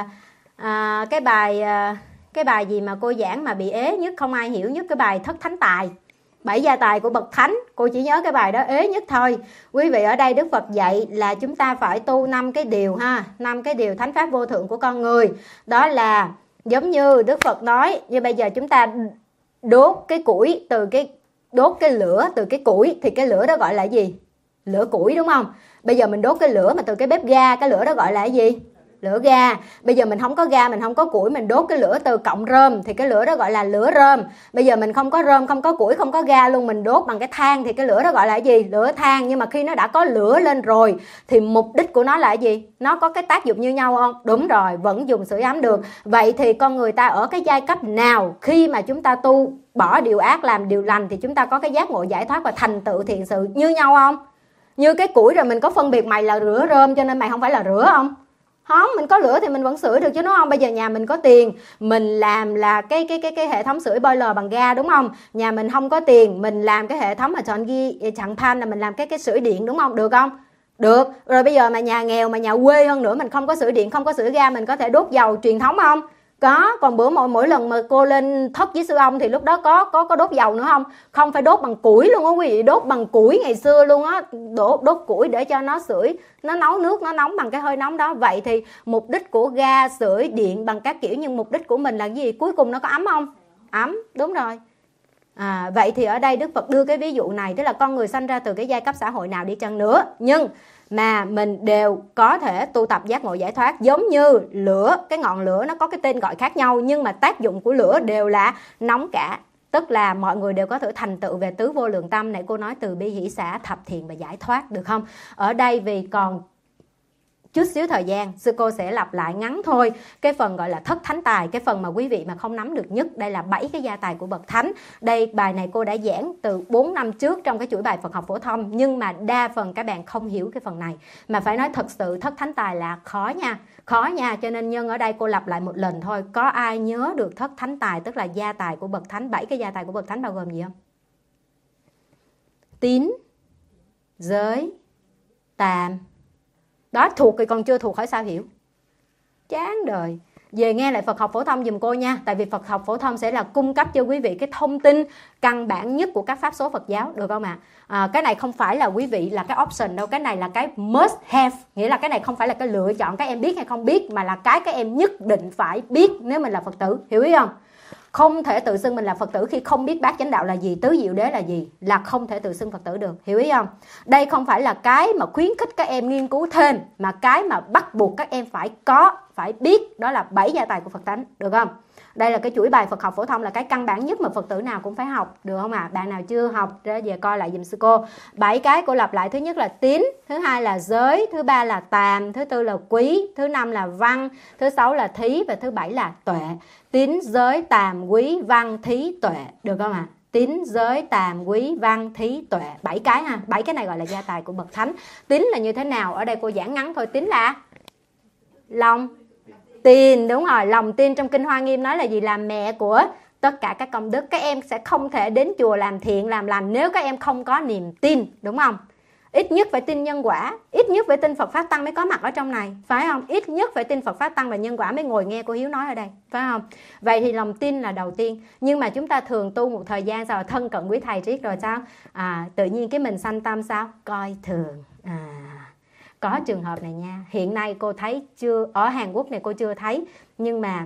cái bài gì mà cô giảng mà bị ế nhất, không ai hiểu nhất, cái bài Thất Thánh Tài, 7 gia tài của bậc thánh. Cô chỉ nhớ cái bài đó ế nhất thôi. Quý vị, ở đây Đức Phật dạy là chúng ta phải tu 5 cái điều ha, 5 cái điều thánh pháp vô thượng của con người. Đó là giống như Đức Phật nói, như bây giờ chúng ta đốt cái củi đốt cái lửa từ cái củi, thì cái lửa đó gọi là gì? Lửa củi, đúng không? Bây giờ mình đốt cái lửa mà từ cái bếp ga, cái lửa đó gọi là gì? Lửa ga. Bây giờ mình không có ga, mình không có củi, mình đốt cái lửa từ cọng rơm, thì cái lửa đó gọi là lửa rơm. Bây giờ mình không có rơm, không có củi, không có ga luôn, mình đốt bằng cái than, thì cái lửa đó gọi là gì? Lửa than. Nhưng mà khi nó đã có lửa lên rồi thì mục đích của nó là gì? Nó có cái tác dụng như nhau không? Đúng rồi, vẫn dùng sưởi ấm được. Vậy thì con người ta ở cái giai cấp nào khi mà chúng ta tu bỏ điều ác làm điều lành thì chúng ta có cái giác ngộ giải thoát và thành tựu thiện sự như nhau không? Như cái củi rồi mình có phân biệt mày là rửa rơm cho nên mày không phải là rửa không? Không, mình có lửa thì mình vẫn sưởi được chứ, đúng không? Bây giờ nhà mình có tiền, mình làm là cái hệ thống sưởi boiler bằng ga, đúng không? Nhà mình không có tiền, mình làm cái hệ thống mà chọn pan là mình làm cái sưởi điện, đúng không? Được không? Được. Rồi bây giờ mà nhà nghèo, mà nhà quê hơn nữa, mình không có sưởi điện, không có sưởi ga, mình có thể đốt dầu truyền thống không? Có. Còn bữa mỗi lần mà cô lên thất với sư ông thì lúc đó có đốt dầu nữa không? Không, phải đốt bằng củi luôn á quý vị, đốt bằng củi ngày xưa luôn á, đốt củi để cho nó sưởi, nó nấu nước, nó nóng bằng cái hơi nóng đó. Vậy thì mục đích của ga, sưởi, điện bằng các kiểu, nhưng mục đích của mình là cái gì? Cuối cùng nó có ấm không? Ấm, đúng rồi. Vậy thì ở đây Đức Phật đưa cái ví dụ này, tức là con người sanh ra từ cái giai cấp xã hội nào đi chăng nữa, nhưng mà mình đều có thể tu tập giác ngộ giải thoát. Giống như lửa, cái ngọn lửa nó có cái tên gọi khác nhau, nhưng mà tác dụng của lửa đều là nóng cả. Tức là mọi người đều có thể thành tựu về tứ vô lượng tâm. Nãy cô nói từ bi hỷ xả, thập thiện và giải thoát, được không? Ở đây vì còn chút xíu thời gian, sư cô sẽ lặp lại ngắn thôi cái phần gọi là thất thánh tài, cái phần mà quý vị mà không nắm được nhất. Đây là 7 cái gia tài của bậc thánh. Đây, bài này cô đã giảng từ 4 năm trước trong cái chuỗi bài Phật học phổ thông, nhưng mà đa phần các bạn không hiểu cái phần này. Mà phải nói thật sự thất thánh tài là khó nha, cho nên nhân ở đây cô lặp lại một lần thôi. Có ai nhớ được thất thánh tài, tức là gia tài của bậc thánh? 7 cái gia tài của bậc thánh bao gồm gì không? Tín, giới, tàm. Đó, thuộc thì còn chưa thuộc hỏi sao hiểu. Chán đời. Về nghe lại Phật học phổ thông giùm cô nha. Tại vì Phật học phổ thông sẽ là cung cấp cho quý vị cái thông tin căn bản nhất của các pháp số Phật giáo, được không ạ? Cái này không phải là quý vị là cái option đâu. Cái này là cái must have. Nghĩa là cái này không phải là cái lựa chọn các em biết hay không biết, mà là cái các em nhất định phải biết nếu mình là Phật tử. Hiểu ý không? Không thể tự xưng mình là Phật tử khi không biết bát chánh đạo là gì, tứ diệu đế là gì, là không thể tự xưng Phật tử được. Hiểu ý không? Đây không phải là cái mà khuyến khích các em nghiên cứu thêm, mà cái mà bắt buộc các em phải biết. Đó là 7 gia tài của Phật tánh, được không? Đây là cái chuỗi bài Phật học phổ thông, là cái căn bản nhất mà Phật tử nào cũng phải học, được không ạ? Bạn nào chưa học về coi lại giùm sư cô. 7 cái cô lặp lại: thứ nhất là tín, thứ hai là giới, thứ ba là tàm, thứ tư là quý, thứ năm là văn, thứ sáu là thí và thứ 7 là tuệ. Tín, giới, tàm, quý, văn, thí, tuệ, được không ạ? Tín, giới, tàm, quý, văn, thí, tuệ. 7 cái ha. 7 cái này gọi là gia tài của bậc thánh. Tín là như thế nào? Ở đây cô giảng ngắn thôi. Tín là lòng tin, đúng rồi. Lòng tin trong Kinh Hoa Nghiêm nói là gì? Là mẹ của tất cả các công đức. Các em sẽ không thể đến chùa làm thiện làm lành nếu các em không có niềm tin, đúng không? Ít nhất phải tin nhân quả, ít nhất phải tin Phật Pháp Tăng mới có mặt ở trong này, phải không? Ít nhất phải tin Phật Pháp Tăng và nhân quả mới ngồi nghe cô Hiếu nói ở đây, phải không? Vậy thì lòng tin là đầu tiên. Nhưng mà chúng ta thường tu một thời gian sau thân cận quý thầy riết rồi sao? Tự nhiên cái mình sanh tâm sao? Coi thường. Có trường hợp này nha. Hiện nay cô thấy chưa, ở Hàn Quốc này cô chưa thấy, nhưng mà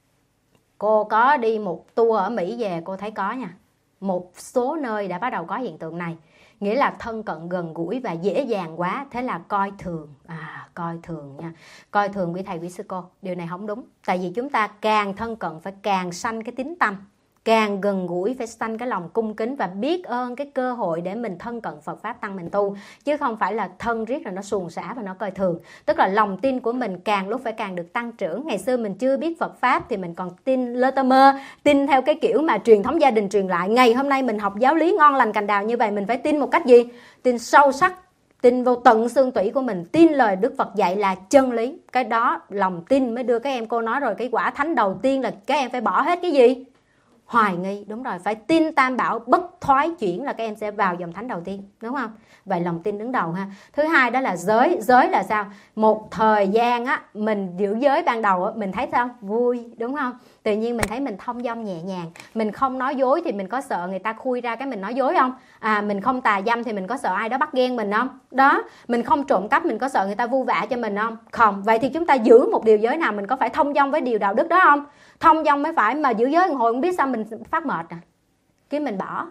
cô có đi một tour ở Mỹ về, cô thấy có nha. Một số nơi đã bắt đầu có hiện tượng này. Nghĩa là thân cận gần gũi và dễ dàng quá, thế là coi thường. Coi thường nha. Coi thường quý thầy quý sư cô. Điều này không đúng. Tại vì chúng ta càng thân cận phải càng sanh cái tín tâm, càng gần gũi phải sanh cái lòng cung kính và biết ơn cái cơ hội để mình thân cận Phật Pháp Tăng mình tu. Chứ không phải là thân riết rồi nó xuồng xả và nó coi thường. Tức là lòng tin của mình càng lúc phải càng được tăng trưởng. Ngày xưa mình chưa biết Phật Pháp thì mình còn tin lơ tơ mơ, tin theo cái kiểu mà truyền thống gia đình truyền lại. Ngày hôm nay mình học giáo lý ngon lành cành đào như vậy, mình phải tin một cách gì? Tin sâu sắc, tin vô tận xương tủy của mình, tin lời Đức Phật dạy là chân lý. Cái đó lòng tin mới đưa các em. Cô nói rồi, cái quả thánh đầu tiên là các em phải bỏ hết cái gì? Hoài nghi. Đúng rồi, phải tin Tam Bảo bất thoái chuyển là các em sẽ vào dòng thánh đầu tiên, đúng không? Vậy lòng tin đứng đầu ha. Thứ hai đó là giới. Giới là sao? Một thời gian á, mình giữ giới ban đầu á, mình thấy sao? Vui, đúng không? Tự nhiên mình thấy mình thông dong nhẹ nhàng. Mình không nói dối thì mình có sợ người ta khui ra cái mình nói dối không? Mình không tà dâm thì mình có sợ ai đó bắt ghen mình không? Đó, mình không trộm cắp, mình có sợ người ta vu vạ cho mình không? Không. Vậy thì chúng ta giữ một điều giới nào, mình có phải thông dong với điều đạo đức đó không? Thông dong mới phải, mà giữ giới một hồi không biết sao mình phát mệt cái mình bỏ,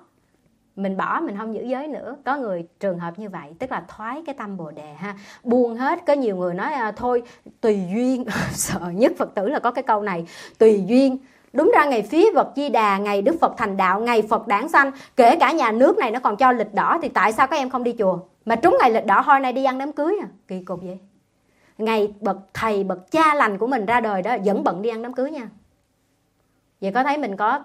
mình không giữ giới nữa. Có người trường hợp như vậy, tức là thoái cái tâm Bồ Đề ha, buông hết. Có nhiều người nói thôi tùy duyên. Sợ nhất Phật tử là có cái câu này, tùy duyên. Đúng ra ngày Phí Vật Di Đà, ngày Đức Phật thành đạo, ngày Phật đản sanh, kể cả nhà nước này nó còn cho lịch đỏ, thì tại sao các em không đi chùa? Mà trúng ngày lịch đỏ hồi này đi ăn đám cưới kỳ cục vậy. Ngày bậc thầy bậc cha lành của mình ra đời đó vẫn bận đi ăn đám cưới nha. Vậy có thấy mình có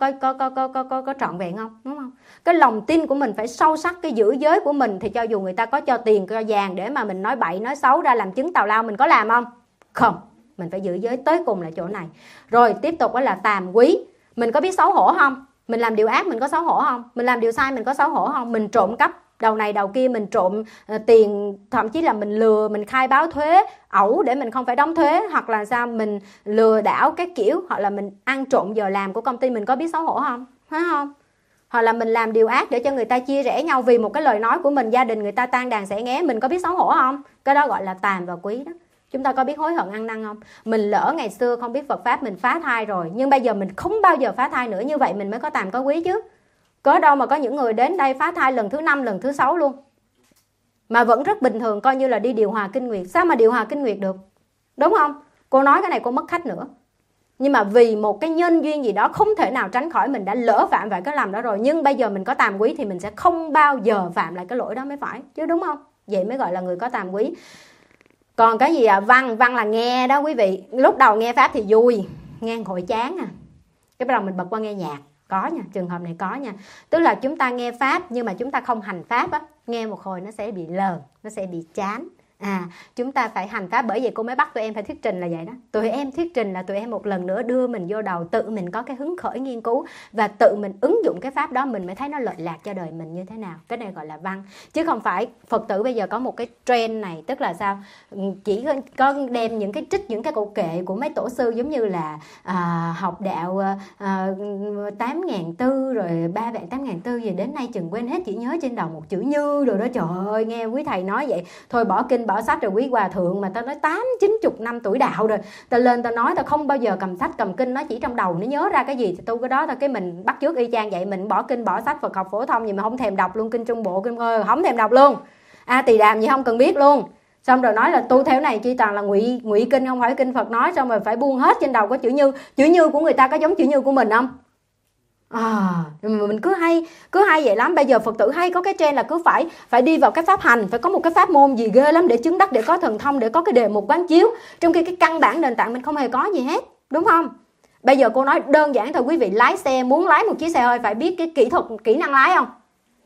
trọn vẹn không? Đúng không? Cái lòng tin của mình phải sâu sắc. Cái giữ giới của mình thì cho dù người ta có cho tiền cho vàng để mà mình nói bậy nói xấu ra làm chứng tào lao, mình có làm không? Không. Mình phải giữ giới tới cùng là chỗ này. Rồi tiếp tục đó là tàm quý. Mình có biết xấu hổ không? Mình làm điều ác mình có xấu hổ không? Mình làm điều sai mình có xấu hổ không? Mình trộm cắp đầu này đầu kia, mình trộm tiền, thậm chí là mình lừa, mình khai báo thuế ẩu để mình không phải đóng thuế, hoặc là sao mình lừa đảo các kiểu, hoặc là mình ăn trộm giờ làm của công ty, mình có biết xấu hổ không? Phải không? Hoặc là mình làm điều ác để cho người ta chia rẽ nhau vì một cái lời nói của mình, gia đình người ta tan đàn xẻ nghé, mình có biết xấu hổ không? Cái đó gọi là tàm và quý đó. Chúng ta có biết hối hận ăn năn không? Mình lỡ ngày xưa không biết Phật Pháp, mình phá thai rồi, nhưng bây giờ mình không bao giờ phá thai nữa, như vậy mình mới có tàm có quý chứ. Có đâu mà có những người đến đây phá thai lần thứ 5, lần thứ 6 luôn. mà vẫn rất bình thường, coi như là đi điều hòa kinh nguyệt. Sao mà điều hòa kinh nguyệt được, đúng không? Cô nói cái này cô mất khách nữa. Nhưng mà vì một cái nhân duyên gì đó không thể nào tránh khỏi, mình đã lỡ phạm phải cái lầm đó rồi. Nhưng bây giờ mình có tàm quý thì mình sẽ không bao giờ phạm lại cái lỗi đó mới phải chứ, đúng không? Vậy mới gọi là người có tàm quý. Còn cái gì văn là nghe đó quý vị. Lúc đầu nghe pháp thì vui, nghe hội chán à, cái bắt đầu mình bật qua nghe nhạc. Có nha, trường hợp này có nha. Tức là chúng ta nghe pháp nhưng mà chúng ta không hành pháp á, nghe một hồi nó sẽ bị lờn, nó sẽ bị chán. Chúng ta phải hành pháp. Bởi vậy cô mới bắt tụi em phải thuyết trình là vậy đó. Tụi em thuyết trình là tụi em một lần nữa đưa mình vô đầu, tự mình có cái hứng khởi nghiên cứu và tự mình ứng dụng cái pháp đó, mình mới thấy nó lợi lạc cho đời mình như thế nào. Cái này gọi là văn. Chứ không phải Phật tử bây giờ có một cái trend này, tức là sao? Chỉ có đem những cái trích, những cái câu kệ của mấy tổ sư, giống như là học đạo 8.400 rồi 3 vạn 8.400 gì đến nay chừng quên hết, chỉ nhớ trên đầu một chữ như rồi đó. Trời ơi, nghe quý thầy nói vậy thôi bỏ kinh bỏ sách rồi. Quý hòa thượng mà ta nói 80-90 năm tuổi đạo rồi, ta lên ta nói ta không bao giờ cầm sách cầm kinh, nó chỉ trong đầu nó nhớ ra cái gì thì tu cái đó thôi. Cái mình bắt chước y chang vậy, mình bỏ kinh bỏ sách Phật học phổ thông gì mà không thèm đọc luôn, kinh Trung Bộ kinh không thèm đọc luôn, Tỳ Đàm gì không cần biết luôn. Xong rồi nói là tu theo này chi toàn là ngụy kinh, không phải kinh Phật nói. Xong rồi phải buông hết trên đầu có chữ như của người ta có giống chữ như của mình không? Mình cứ hay vậy lắm. Bây giờ Phật tử hay có cái trend là cứ phải đi vào cái pháp hành, phải có một cái pháp môn gì ghê lắm để chứng đắc, để có thần thông, để có cái đề mục quán chiếu, trong khi cái căn bản nền tảng mình không hề có gì hết, đúng không? Bây giờ cô nói đơn giản thôi quý vị, lái xe, muốn lái một chiếc xe hơi phải biết cái kỹ năng lái không?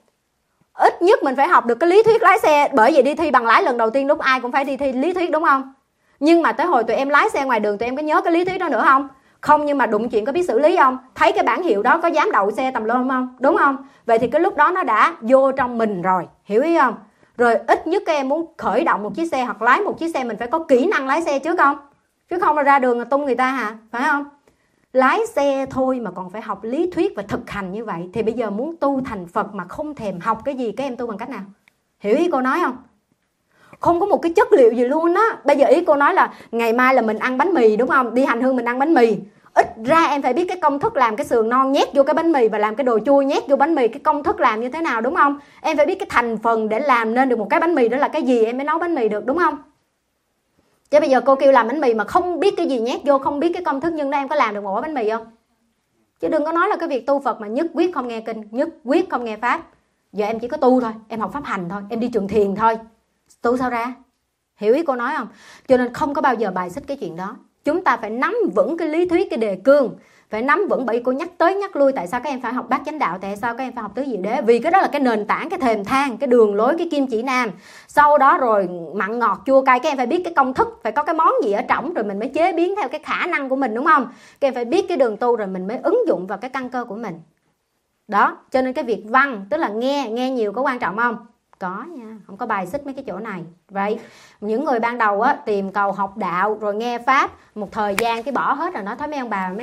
Ít nhất mình phải học được cái lý thuyết lái xe. Bởi vậy đi thi bằng lái lần đầu tiên lúc ai cũng phải đi thi lý thuyết, đúng không? Nhưng mà tới hồi tụi em lái xe ngoài đường, tụi em có nhớ cái lý thuyết đó nữa không? Không. Nhưng mà đụng chuyện có biết xử lý không? Thấy cái bảng hiệu đó có dám đậu xe tầm lum không? Đúng không? Vậy thì cái lúc đó nó đã vô trong mình rồi, hiểu ý không? Rồi ít nhất các em muốn khởi động một chiếc xe hoặc lái một chiếc xe, mình phải có kỹ năng lái xe trước không? Chứ không là ra đường là tung người ta hả? Phải không? Lái xe thôi mà còn phải học lý thuyết và thực hành như vậy, thì bây giờ muốn tu thành Phật mà không thèm học cái gì, các em tu bằng cách nào? Hiểu ý cô nói không? Không có một cái chất liệu gì luôn á. Bây giờ ý cô nói là ngày mai là mình ăn bánh mì, đúng không? Đi hành hương mình ăn bánh mì, ít ra em phải biết cái công thức làm cái sườn non nhét vô cái bánh mì và làm cái đồ chua nhét vô bánh mì, cái công thức làm như thế nào, đúng không? Em phải biết cái thành phần để làm nên được một cái bánh mì đó là cái gì, em mới nấu bánh mì được, đúng không? Chứ bây giờ cô kêu làm bánh mì mà không biết cái gì nhét vô, không biết cái công thức nhân đó, em có làm được một ổ bánh mì không? Chứ đừng có nói là cái việc tu Phật mà nhất quyết không nghe kinh, nhất quyết không nghe pháp. Giờ em chỉ có tu thôi, em học pháp hành thôi, em đi trường thiền thôi, tu sao ra? Hiểu ý cô nói không? Cho nên không có bao giờ bài xích cái chuyện đó. Chúng ta phải nắm vững cái lý thuyết, cái đề cương, phải nắm vững. Bởi cô nhắc tới nhắc lui tại sao các em phải học bát chánh đạo, tại sao các em phải học tứ diệu đế, vì cái đó là cái nền tảng, cái thềm thang, cái đường lối, cái kim chỉ nam. Sau đó rồi mặn ngọt chua cay, các em phải biết cái công thức, phải có cái món gì ở trỏng rồi mình mới chế biến theo cái khả năng của mình, đúng không? Các em phải biết cái đường tu rồi mình mới ứng dụng vào cái căn cơ của mình. Đó, cho nên cái việc văn, tức là nghe nhiều có quan trọng không? Có nha, không có bài xích mấy cái chỗ này. Vậy những người ban đầu á, tìm cầu học đạo rồi nghe pháp một thời gian cái bỏ hết rồi, nói thấy mấy ông bà,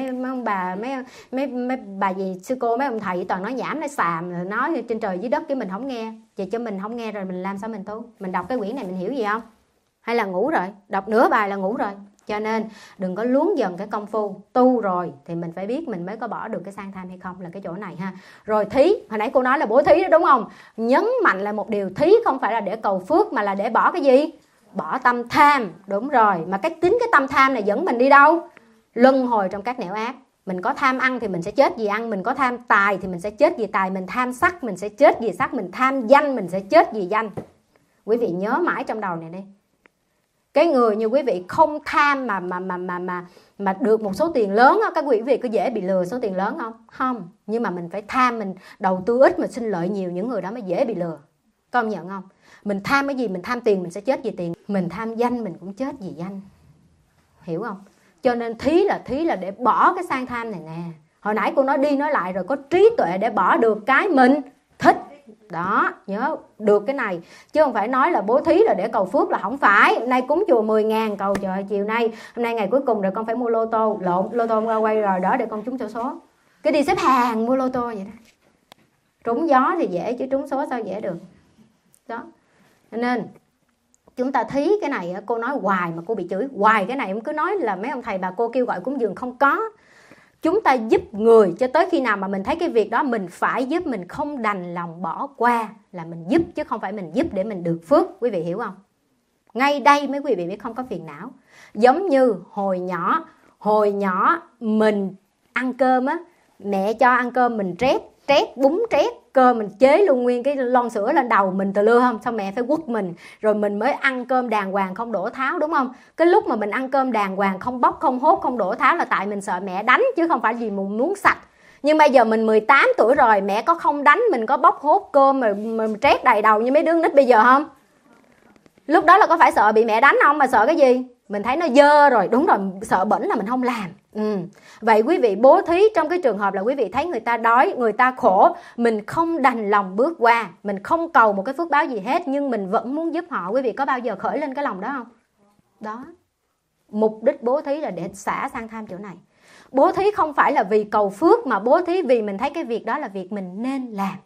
mấy bà gì sư cô, mấy ông thầy toàn nói nhảm, nói xàm, rồi nói trên trời dưới đất, cái mình không nghe. Vậy cho mình không nghe rồi mình làm sao mình tu? Mình đọc cái quyển này mình hiểu gì không? Hay là ngủ rồi, đọc nửa bài là ngủ rồi. Cho nên đừng có luống dần cái công phu. Tu rồi thì mình phải biết mình mới có bỏ được cái sang tham hay không, là cái chỗ này ha. Rồi thí, hồi nãy cô nói là bố thí đó, đúng không? Nhấn mạnh là một điều, thí không phải là để cầu phước mà là để bỏ cái gì? Bỏ tâm tham. Đúng rồi. Mà cái tâm tham này dẫn mình đi đâu? Luân hồi trong các nẻo ác. Mình có tham ăn thì mình sẽ chết vì ăn, mình có tham tài thì mình sẽ chết vì tài, mình tham sắc mình sẽ chết vì sắc, mình tham danh mình sẽ chết vì danh. Quý vị nhớ mãi trong đầu này đi. Cái người như quý vị không tham mà được một số tiền lớn á, các quý vị có dễ bị lừa số tiền lớn không? Không. Nhưng mà mình phải tham, mình đầu tư ít mà sinh lợi nhiều, những người đó mới dễ bị lừa. Công nhận không? Mình tham cái gì? Mình tham tiền mình sẽ chết vì tiền, mình tham danh mình cũng chết vì danh. Hiểu không? Cho nên thí là để bỏ cái sang tham này nè. Hồi nãy cô nói đi nói lại rồi, có trí tuệ để bỏ được cái mình thích. Đó, nhớ được cái này. Chứ không phải nói là bố thí là để cầu phước, là không phải. Hôm nay cúng chùa 10.000 cầu trời, chiều nay hôm nay ngày cuối cùng rồi con phải mua lô tô. Lô tô qua quay rồi đó để con trúng số. Cái đi xếp hàng mua lô tô vậy đó. Trúng gió thì dễ chứ trúng số sao dễ được. Đó. Nên chúng ta thí cái này, cô nói hoài mà cô bị chửi hoài cái này. Em cứ nói là mấy ông thầy bà cô kêu gọi cúng dường không có. chúng ta giúp người cho tới khi nào mà mình thấy cái việc đó mình phải giúp, mình không đành lòng bỏ qua là mình giúp, chứ không phải mình giúp để mình được phước. Quý vị hiểu không? Ngay đây mấy quý vị biết không có phiền não. Giống như hồi nhỏ mình ăn cơm á, mẹ cho ăn cơm mình trét bún trét cơm, mình chế luôn nguyên cái lon sữa lên đầu mình từ lưa không, xong mẹ phải quất mình rồi mình mới ăn cơm đàng hoàng không đổ tháo, đúng không? Cái lúc mà mình ăn cơm đàng hoàng không bóc không hốt không đổ tháo là tại mình sợ mẹ đánh, chứ không phải vì mình muốn sạch. Nhưng bây giờ mình 18 tuổi rồi, mẹ có không đánh, mình có bóc hốt cơm mà trét đầy đầu như mấy đứa nít bây giờ không? Lúc đó là có phải sợ bị mẹ đánh không, mà sợ cái gì? Mình thấy nó dơ rồi, đúng rồi, sợ bẩn là mình không làm. Vậy quý vị bố thí trong cái trường hợp là quý vị thấy người ta đói, người ta khổ, mình không đành lòng bước qua, mình không cầu một cái phước báo gì hết, nhưng mình vẫn muốn giúp họ. Quý vị có bao giờ khởi lên cái lòng đó không? Đó, mục đích bố thí là để xả sang tham chỗ này. Bố thí không phải là vì cầu phước, mà bố thí vì mình thấy cái việc đó là việc mình nên làm.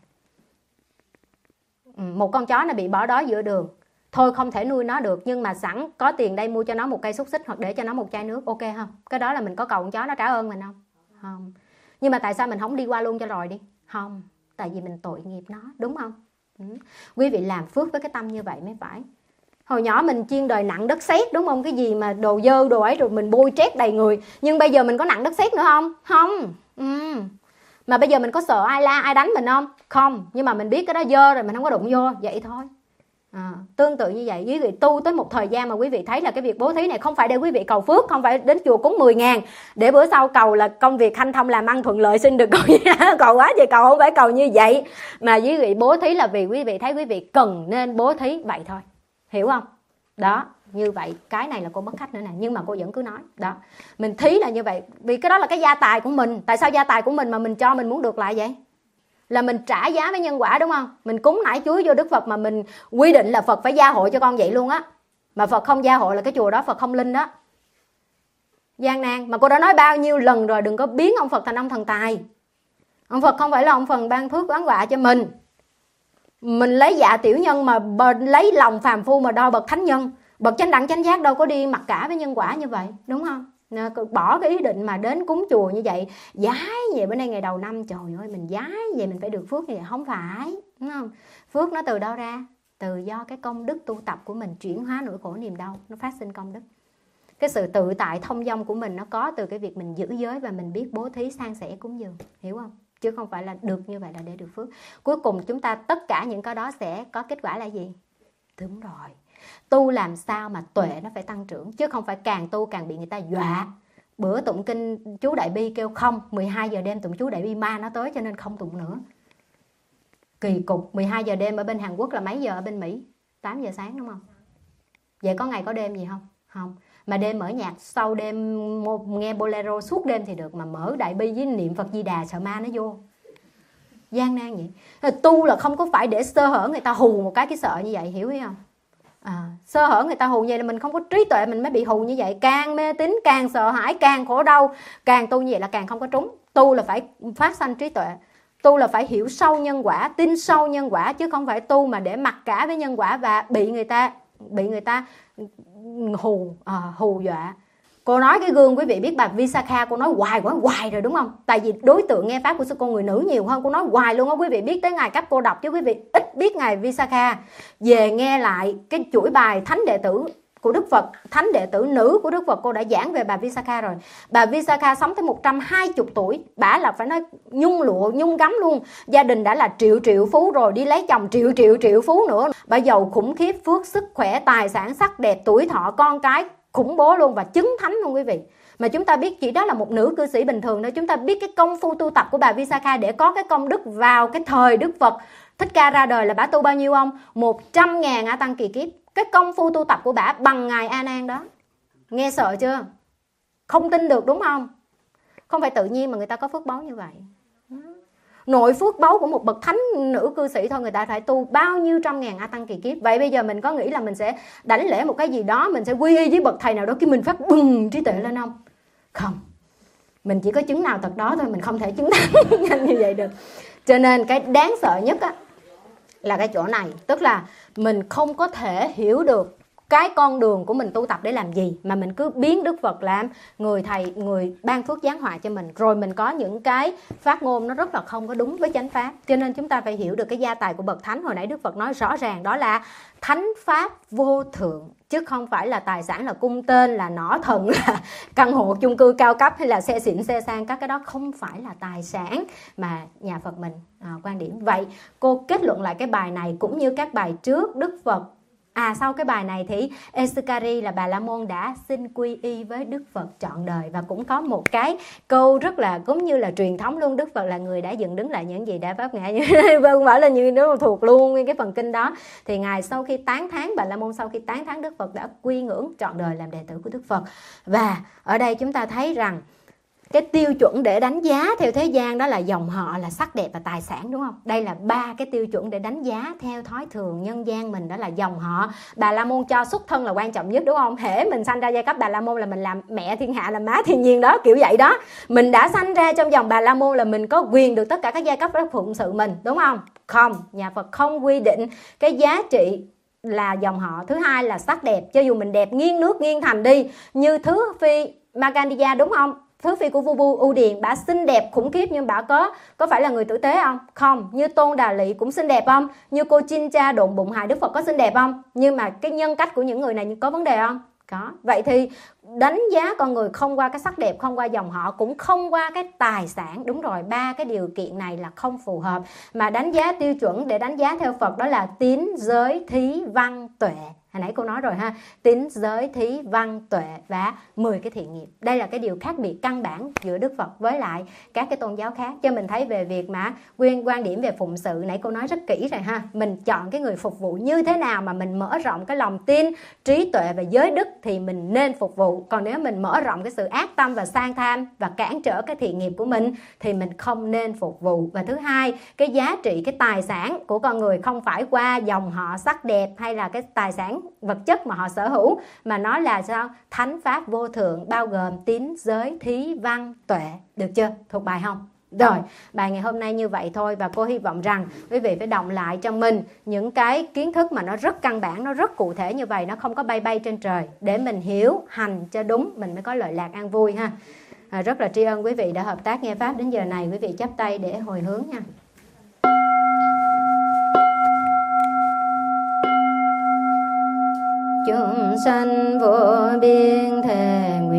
Một con chó nó bị bỏ đói giữa đường, thôi không thể nuôi nó được, nhưng mà sẵn có tiền đây mua cho nó một cây xúc xích hoặc để cho nó một chai nước, ok không? Cái đó là mình có cầu con chó nó trả ơn mình không? Không. Nhưng mà tại sao mình không đi qua luôn cho rồi đi? Không, tại vì mình tội nghiệp nó, đúng không? Quý vị làm phước với cái tâm như vậy mới phải. Hồi nhỏ mình chiên đời nặng đất sét, đúng không? Cái gì mà đồ dơ đồ ấy rồi mình bôi trét đầy người. Nhưng bây giờ mình có nặng đất sét nữa không? Không. Mà bây giờ mình có sợ ai la ai đánh mình không? Không. Nhưng mà mình biết cái đó dơ rồi mình không có đụng vô, vậy thôi. Tương tự như vậy, quý vị tu tới một thời gian mà quý vị thấy là cái việc bố thí này không phải để quý vị cầu phước, không phải đến chùa cúng 10.000 để bữa sau cầu là công việc hanh thông làm ăn thuận lợi xin được cầu quá vậy, cầu không phải cầu như vậy, mà quý vị bố thí là vì quý vị thấy quý vị cần nên bố thí vậy thôi, hiểu không? Đó, như vậy cái này là cô mất khách nữa nè, nhưng mà cô vẫn cứ nói đó, mình thí là như vậy vì cái đó là cái gia tài của mình. Tại sao gia tài của mình mà mình cho mình muốn được lại vậy? Là mình trả giá với nhân quả, đúng không? Mình cúng nải chuối vô Đức Phật mà mình quy định là Phật phải gia hộ cho con vậy luôn á. Mà Phật không gia hộ là cái chùa đó Phật không linh đó. Gian nan. Mà cô đã nói bao nhiêu lần rồi, đừng có biến ông Phật thành ông thần tài. Ông Phật không phải là ông phần ban phước oán họa cho mình. Mình lấy dạ tiểu nhân mà lấy lòng phàm phu mà đo bậc thánh nhân. Bậc chánh đẳng chánh giác đâu có đi mặc cả với nhân quả như vậy, đúng không? Bỏ cái ý định mà đến cúng chùa như vậy, giái về bữa nay ngày đầu năm, trời ơi mình giái về mình phải được phước như vậy, không phải, đúng không? Phước nó từ đâu ra? Từ do cái công đức tu tập của mình chuyển hóa nỗi khổ niềm đau, nó phát sinh công đức. Cái sự tự tại thông dong của mình nó có từ cái việc mình giữ giới và mình biết bố thí san sẻ cúng dường, hiểu không? Chứ không phải là được như vậy là để được phước. Cuối cùng chúng ta tất cả những cái đó sẽ có kết quả là gì? Đúng rồi, tu làm sao mà tuệ nó phải tăng trưởng, chứ không phải càng tu càng bị người ta dọa. Bữa tụng kinh chú Đại Bi kêu không, 12 giờ đêm tụng chú Đại Bi ma nó tới cho nên không tụng nữa. Kỳ cục, 12 giờ đêm ở bên Hàn Quốc là mấy giờ ở bên Mỹ? 8 giờ sáng đúng không? Vậy có ngày có đêm gì không? Không. Mà đêm mở nhạc sau đêm nghe bolero suốt đêm thì được, mà mở Đại Bi với niệm Phật Di Đà sợ ma nó vô. Gian nan vậy. Tu là không có phải để sơ hở người ta hù một cái sợ như vậy, hiểu không? Sơ hở người ta hù vậy là mình không có trí tuệ, mình mới bị hù như vậy. Càng mê tín, càng sợ hãi, càng khổ đau. Càng tu như vậy là càng không có trúng. Tu là phải phát sanh trí tuệ. Tu là phải hiểu sâu nhân quả, tin sâu nhân quả, chứ không phải tu mà để mặc cả với nhân quả và bị người ta hù dọa. Cô nói cái gương quý vị biết bà Visakha, cô nói hoài rồi đúng không? Tại vì đối tượng nghe pháp của sư cô người nữ nhiều hơn, cô nói hoài luôn á. Quý vị biết tới ngày cấp cô đọc chứ quý vị ít biết ngày Visakha. Về nghe lại cái chuỗi bài thánh đệ tử của Đức Phật, thánh đệ tử nữ của Đức Phật, cô đã giảng về bà Visakha rồi. Bà Visakha sống tới 120 tuổi, bả là phải nói nhung lụa, nhung gấm luôn. Gia đình đã là triệu phú rồi, đi lấy chồng triệu phú nữa. Bà giàu khủng khiếp, phước, sức khỏe, tài sản, sắc đẹp, tuổi thọ, con cái khủng bố luôn và chứng thánh luôn quý vị. Mà chúng ta biết chỉ đó là một nữ cư sĩ bình thường thôi. Chúng ta biết cái công phu tu tập của bà Visakha để có cái công đức vào cái thời Đức Phật Thích Ca ra đời là bả tu bao nhiêu không? 100.000 A Tăng kỳ kiếp. Cái công phu tu tập của bả bằng ngài A Nan đó. Nghe sợ chưa? Không tin được đúng không? Không phải tự nhiên mà người ta có phước báu như vậy. Nội phước báu của một bậc thánh nữ cư sĩ thôi, người ta phải tu bao nhiêu trăm ngàn A Tăng kỳ kiếp. Vậy bây giờ mình có nghĩ là mình sẽ đảnh lễ một cái gì đó, mình sẽ quy y với bậc thầy nào đó khi mình phát bừng trí tuệ lên không? Không. Mình chỉ có chứng nào thật đó thôi, mình không thể chứng thắng nhanh như vậy được. Cho nên cái đáng sợ nhất á, là cái chỗ này. Tức là mình không có thể hiểu được cái con đường của mình tu tập để làm gì, mà mình cứ biến Đức Phật làm người thầy, người ban phước giáng họa cho mình, rồi mình có những cái phát ngôn nó rất là không có đúng với chánh pháp. Cho nên chúng ta phải hiểu được cái gia tài của bậc thánh. Hồi nãy Đức Phật nói rõ ràng đó là thánh pháp vô thượng, chứ không phải là tài sản, là cung tên, là nỏ thần, là căn hộ chung cư cao cấp, hay là xe xịn xe sang. Các cái đó không phải là tài sản mà nhà Phật mình quan điểm. Vậy cô kết luận lại cái bài này cũng như các bài trước. Đức Phật sau cái bài này thì Esukari là Bà La Môn đã xin quy y với Đức Phật trọn đời. Và cũng có một cái câu rất là cũng như là truyền thống luôn, Đức Phật là người đã dựng đứng lại những gì đã pháp ngã. Không phải là như nó thuộc luôn nguyên cái phần kinh đó. Thì Ngài sau khi tán thán, Bà La Môn sau khi tán thán Đức Phật đã quy ngưỡng trọn đời làm đệ tử của Đức Phật. Và ở đây chúng ta thấy rằng cái tiêu chuẩn để đánh giá theo thế gian đó là dòng họ, là sắc đẹp và tài sản, đúng không? Đây là 3 cái tiêu chuẩn để đánh giá theo thói thường nhân gian mình, đó là dòng họ. Bà La Môn cho xuất thân là quan trọng nhất, đúng không? Hễ mình sanh ra giai cấp Bà La Môn là mình làm mẹ thiên hạ, làm má thiên nhiên đó, kiểu vậy đó. Mình đã sanh ra trong dòng Bà La Môn là mình có quyền được tất cả các giai cấp đó phụng sự mình, đúng không? Không, nhà Phật không quy định cái giá trị là dòng họ. Thứ hai là sắc đẹp, cho dù mình đẹp nghiêng nước nghiêng thành đi, như Thứ Phi Magandiya, đúng không? Thứ Phi của Vu U Điền, bà xinh đẹp khủng khiếp nhưng bà có phải là người tử tế không? Không. Như Tôn Đà Lị cũng xinh đẹp không? Như cô Chin Cha độn bụng hại Đức Phật có xinh đẹp không? Nhưng mà cái nhân cách của những người này có vấn đề không? Có. Vậy thì đánh giá con người không qua cái sắc đẹp, không qua dòng họ, cũng không qua cái tài sản. Đúng rồi, 3 cái điều kiện này là không phù hợp. Mà đánh giá tiêu chuẩn để đánh giá theo Phật đó là tín, giới, thí, văn, tuệ. Hồi nãy cô nói rồi ha, tín, giới, thí, văn, tuệ và 10 cái thiện nghiệp. Đây là cái điều khác biệt căn bản giữa Đức Phật với lại các cái tôn giáo khác. Cho mình thấy về việc mà quan điểm về phụng sự, nãy cô nói rất kỹ rồi ha. Mình chọn cái người phục vụ như thế nào mà mình mở rộng cái lòng tin, trí tuệ và giới đức thì mình nên phục vụ. Còn nếu mình mở rộng cái sự ác tâm và sang tham và cản trở cái thiện nghiệp của mình thì mình không nên phục vụ. Và thứ hai, cái giá trị, cái tài sản của con người không phải qua dòng họ, sắc đẹp hay là cái tài sản vật chất mà họ sở hữu, mà nó là sao? Thánh pháp vô thượng, bao gồm tín, giới, thí, văn, tuệ. Được chưa? Thuộc bài không? Rồi, bài ngày hôm nay như vậy thôi. Và cô hy vọng rằng quý vị phải đọng lại trong mình những cái kiến thức mà nó rất căn bản, nó rất cụ thể như vậy, nó không có bay bay trên trời, để mình hiểu, hành cho đúng, mình mới có lợi lạc an vui ha. Rất là tri ân quý vị đã hợp tác nghe Pháp đến giờ này. Quý vị chắp tay để hồi hướng nha. Chúng sanh vô biên thềm